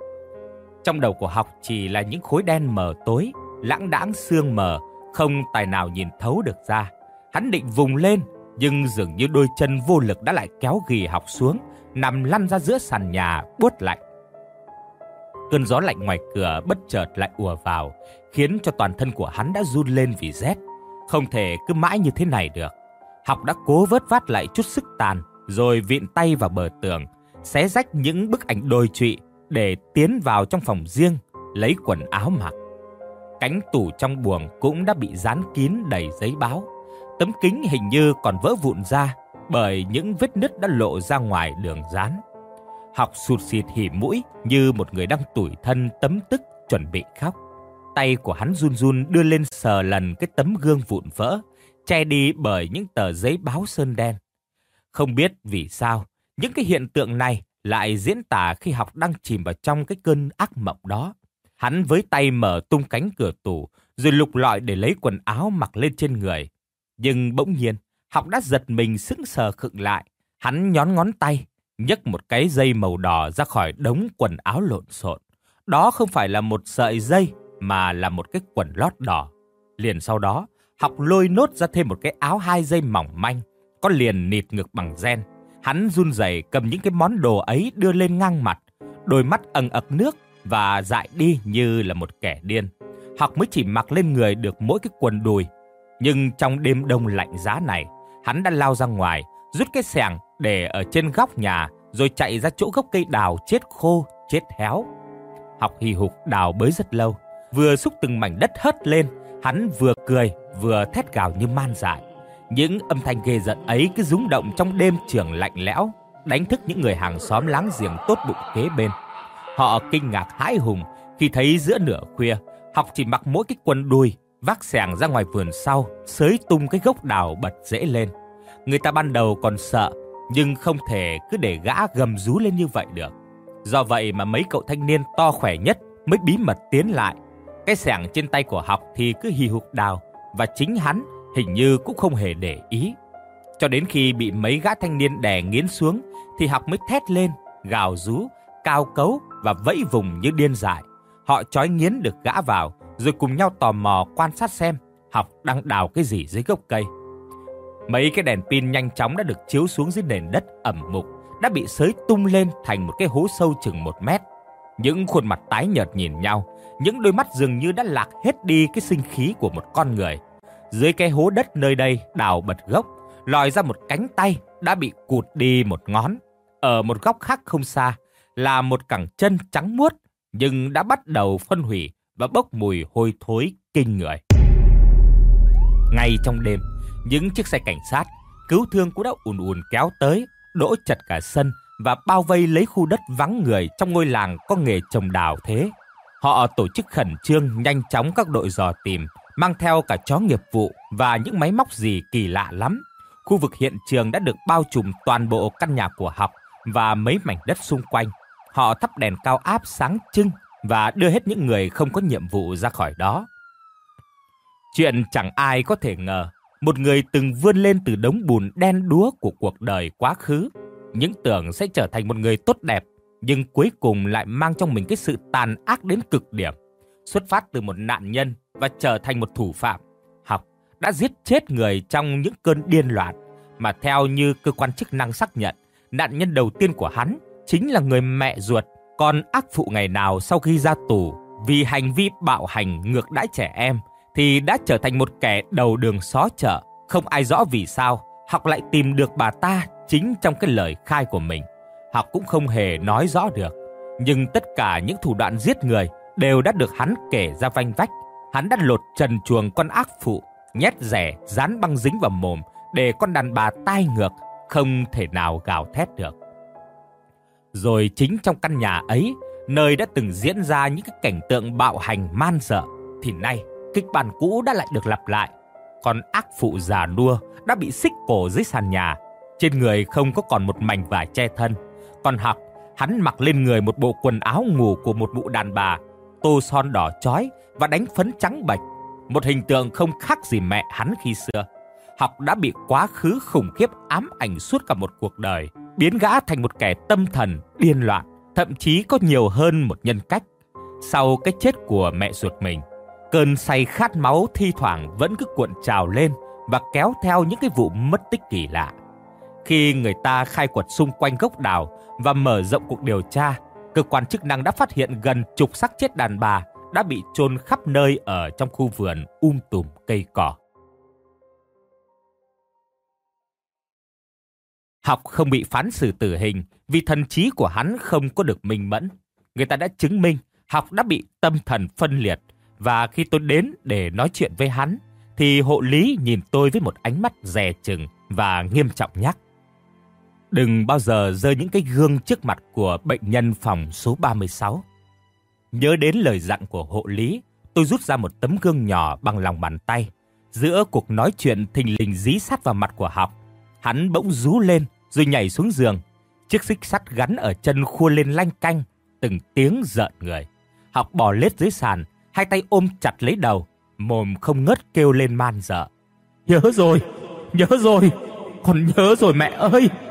Speaker 1: Trong đầu của Học chỉ là những khối đen mờ tối, lãng đãng sương mờ, không tài nào nhìn thấu được ra. Hắn định vùng lên, nhưng dường như đôi chân vô lực đã lại kéo ghì Học xuống, nằm lăn ra giữa sàn nhà buốt lạnh. Cơn gió lạnh ngoài cửa bất chợt lại ùa vào, khiến cho toàn thân của hắn đã run lên vì rét. Không thể cứ mãi như thế này được. Học đã cố vớt vát lại chút sức tàn, rồi vịn tay vào bờ tường, xé rách những bức ảnh đồi trụy để tiến vào trong phòng riêng, lấy quần áo mặc. Cánh tủ trong buồng cũng đã bị dán kín đầy giấy báo. Tấm kính hình như còn vỡ vụn ra bởi những vết nứt đã lộ ra ngoài đường dán. Học sụt sịt hỉ mũi như một người đang tủi thân tấm tức chuẩn bị khóc. Tay của hắn run run đưa lên sờ lần cái tấm gương vụn vỡ, che đi bởi những tờ giấy báo sơn đen. Không biết vì sao, những cái hiện tượng này lại diễn tả khi Học đang chìm vào trong cái cơn ác mộng đó. Hắn với tay mở tung cánh cửa tủ, rồi lục lọi để lấy quần áo mặc lên trên người. Nhưng bỗng nhiên, Học đã giật mình sững sờ khựng lại. Hắn nhón ngón tay, nhấc một cái dây màu đỏ ra khỏi đống quần áo lộn xộn. Đó không phải là một sợi dây, mà là một cái quần lót đỏ. Liền sau đó, Học lôi nốt ra thêm một cái áo 2 dây mỏng manh, có liền nịt ngực bằng ren. Hắn run rẩy cầm những cái món đồ ấy đưa lên ngang mặt, đôi mắt ẩn ực nước và dại đi như là một kẻ điên. Học mới chỉ mặc lên người được mỗi cái quần đùi. Nhưng trong đêm đông lạnh giá này, hắn đã lao ra ngoài, rút cái xẻng để ở trên góc nhà, rồi chạy ra chỗ gốc cây đào chết khô, chết héo. Học hì hục đào bới rất lâu, vừa xúc từng mảnh đất hớt lên, hắn vừa cười vừa thét gào như man dại. Những âm thanh ghê giận ấy cứ rung động trong đêm trường lạnh lẽo, đánh thức những người hàng xóm láng giềng tốt bụng kế bên. Họ kinh ngạc hãi hùng khi thấy giữa nửa khuya, Học chỉ mặc mỗi cái quần đùi, vác xẻng ra ngoài vườn sau, xới tung cái gốc đào bật rễ lên. Người ta ban đầu còn sợ, nhưng không thể cứ để gã gầm rú lên như vậy được. Do vậy mà mấy cậu thanh niên to khỏe nhất mới bí mật tiến lại. Cái xẻng trên tay của Học thì cứ hì hục đào, và chính hắn hình như cũng không hề để ý. Cho đến khi bị mấy gã thanh niên đè nghiến xuống, thì Học mới thét lên, gào rú, cao cấu và vẫy vùng như điên dại. Họ trói nghiến được gã vào, rồi cùng nhau tò mò quan sát xem Học đang đào cái gì dưới gốc cây. Mấy cái đèn pin nhanh chóng đã được chiếu xuống dưới nền đất ẩm mục, đã bị xới tung lên thành một cái hố sâu chừng 1 mét. Những khuôn mặt tái nhợt nhìn nhau, những đôi mắt dường như đã lạc hết đi cái sinh khí của một con người. Dưới cái hố đất nơi đây đào bật gốc, lòi ra một cánh tay đã bị cụt đi một ngón. Ở một góc khác không xa là một cẳng chân trắng muốt, nhưng đã bắt đầu phân hủy và bốc mùi hôi thối kinh người. Ngay trong đêm, những chiếc xe cảnh sát, cứu thương cũng đã ùn ùn kéo tới, đỗ chật cả sân và bao vây lấy khu đất vắng người trong ngôi làng có nghề trồng đào thế. Họ tổ chức khẩn trương nhanh chóng các đội dò tìm, mang theo cả chó nghiệp vụ và những máy móc gì kỳ lạ lắm. Khu vực hiện trường đã được bao trùm toàn bộ căn nhà của Học và mấy mảnh đất xung quanh. Họ thắp đèn cao áp sáng trưng và đưa hết những người không có nhiệm vụ ra khỏi đó. Chuyện chẳng ai có thể ngờ, một người từng vươn lên từ đống bùn đen đúa của cuộc đời quá khứ, những tưởng sẽ trở thành một người tốt đẹp, nhưng cuối cùng lại mang trong mình cái sự tàn ác đến cực điểm. Xuất phát từ một nạn nhân và trở thành một thủ phạm, Học đã giết chết người trong những cơn điên loạn, mà theo như cơ quan chức năng xác nhận, nạn nhân đầu tiên của hắn chính là người mẹ ruột, còn ác phụ ngày nào sau khi ra tù vì hành vi bạo hành ngược đãi trẻ em thì đã trở thành một kẻ đầu đường xó chợ. Không ai rõ vì sao Học lại tìm được bà ta chính trong cái lời khai của mình. Học cũng không hề nói rõ được, nhưng tất cả những thủ đoạn giết người đều đã được hắn kể ra vanh vách. Hắn đã lột trần truồng con ác phụ, nhét rẻ, dán băng dính vào mồm để con đàn bà tai ngược không thể nào gào thét được. Rồi chính trong căn nhà ấy, nơi đã từng diễn ra những cái cảnh tượng bạo hành man dợ, thì nay kịch bản cũ đã lại được lặp lại. Con ác phụ già nua đã bị xích cổ dưới sàn nhà, trên người không có còn một mảnh vải che thân. Còn Học, hắn mặc lên người một bộ quần áo ngủ của một mụ đàn bà, tô son đỏ chói và đánh phấn trắng bệch, một hình tượng không khác gì mẹ hắn khi xưa. Học đã bị quá khứ khủng khiếp ám ảnh suốt cả một cuộc đời, biến gã thành một kẻ tâm thần, điên loạn, thậm chí có nhiều hơn một nhân cách. Sau cái chết của mẹ ruột mình, cơn say khát máu thi thoảng vẫn cứ cuộn trào lên và kéo theo những cái vụ mất tích kỳ lạ. Khi người ta khai quật xung quanh gốc đào và mở rộng cuộc điều tra, cơ quan chức năng đã phát hiện gần chục xác chết đàn bà đã bị chôn khắp nơi ở trong khu vườn tùm cây cỏ. Học không bị phán xử tử hình vì thần trí của hắn không có được minh mẫn. Người ta đã chứng minh Học đã bị tâm thần phân liệt Và khi tôi đến để nói chuyện với hắn, thì hộ lý nhìn tôi với một ánh mắt dè chừng và nghiêm trọng nhắc: đừng bao giờ giơ những cái gương trước mặt của bệnh nhân phòng số 36. Nhớ đến lời dặn của hộ lý, tôi rút ra một tấm gương nhỏ bằng lòng bàn tay. Giữa cuộc nói chuyện thình lình dí sát vào mặt của Học. Hắn bỗng rú lên rồi nhảy xuống giường. Chiếc xích sắt gắn ở chân khua lên lanh canh, từng tiếng rợn người. Học bò lết dưới sàn, hai tay ôm chặt lấy đầu, mồm không ngớt kêu lên man dợ: nhớ rồi, con nhớ rồi mẹ ơi.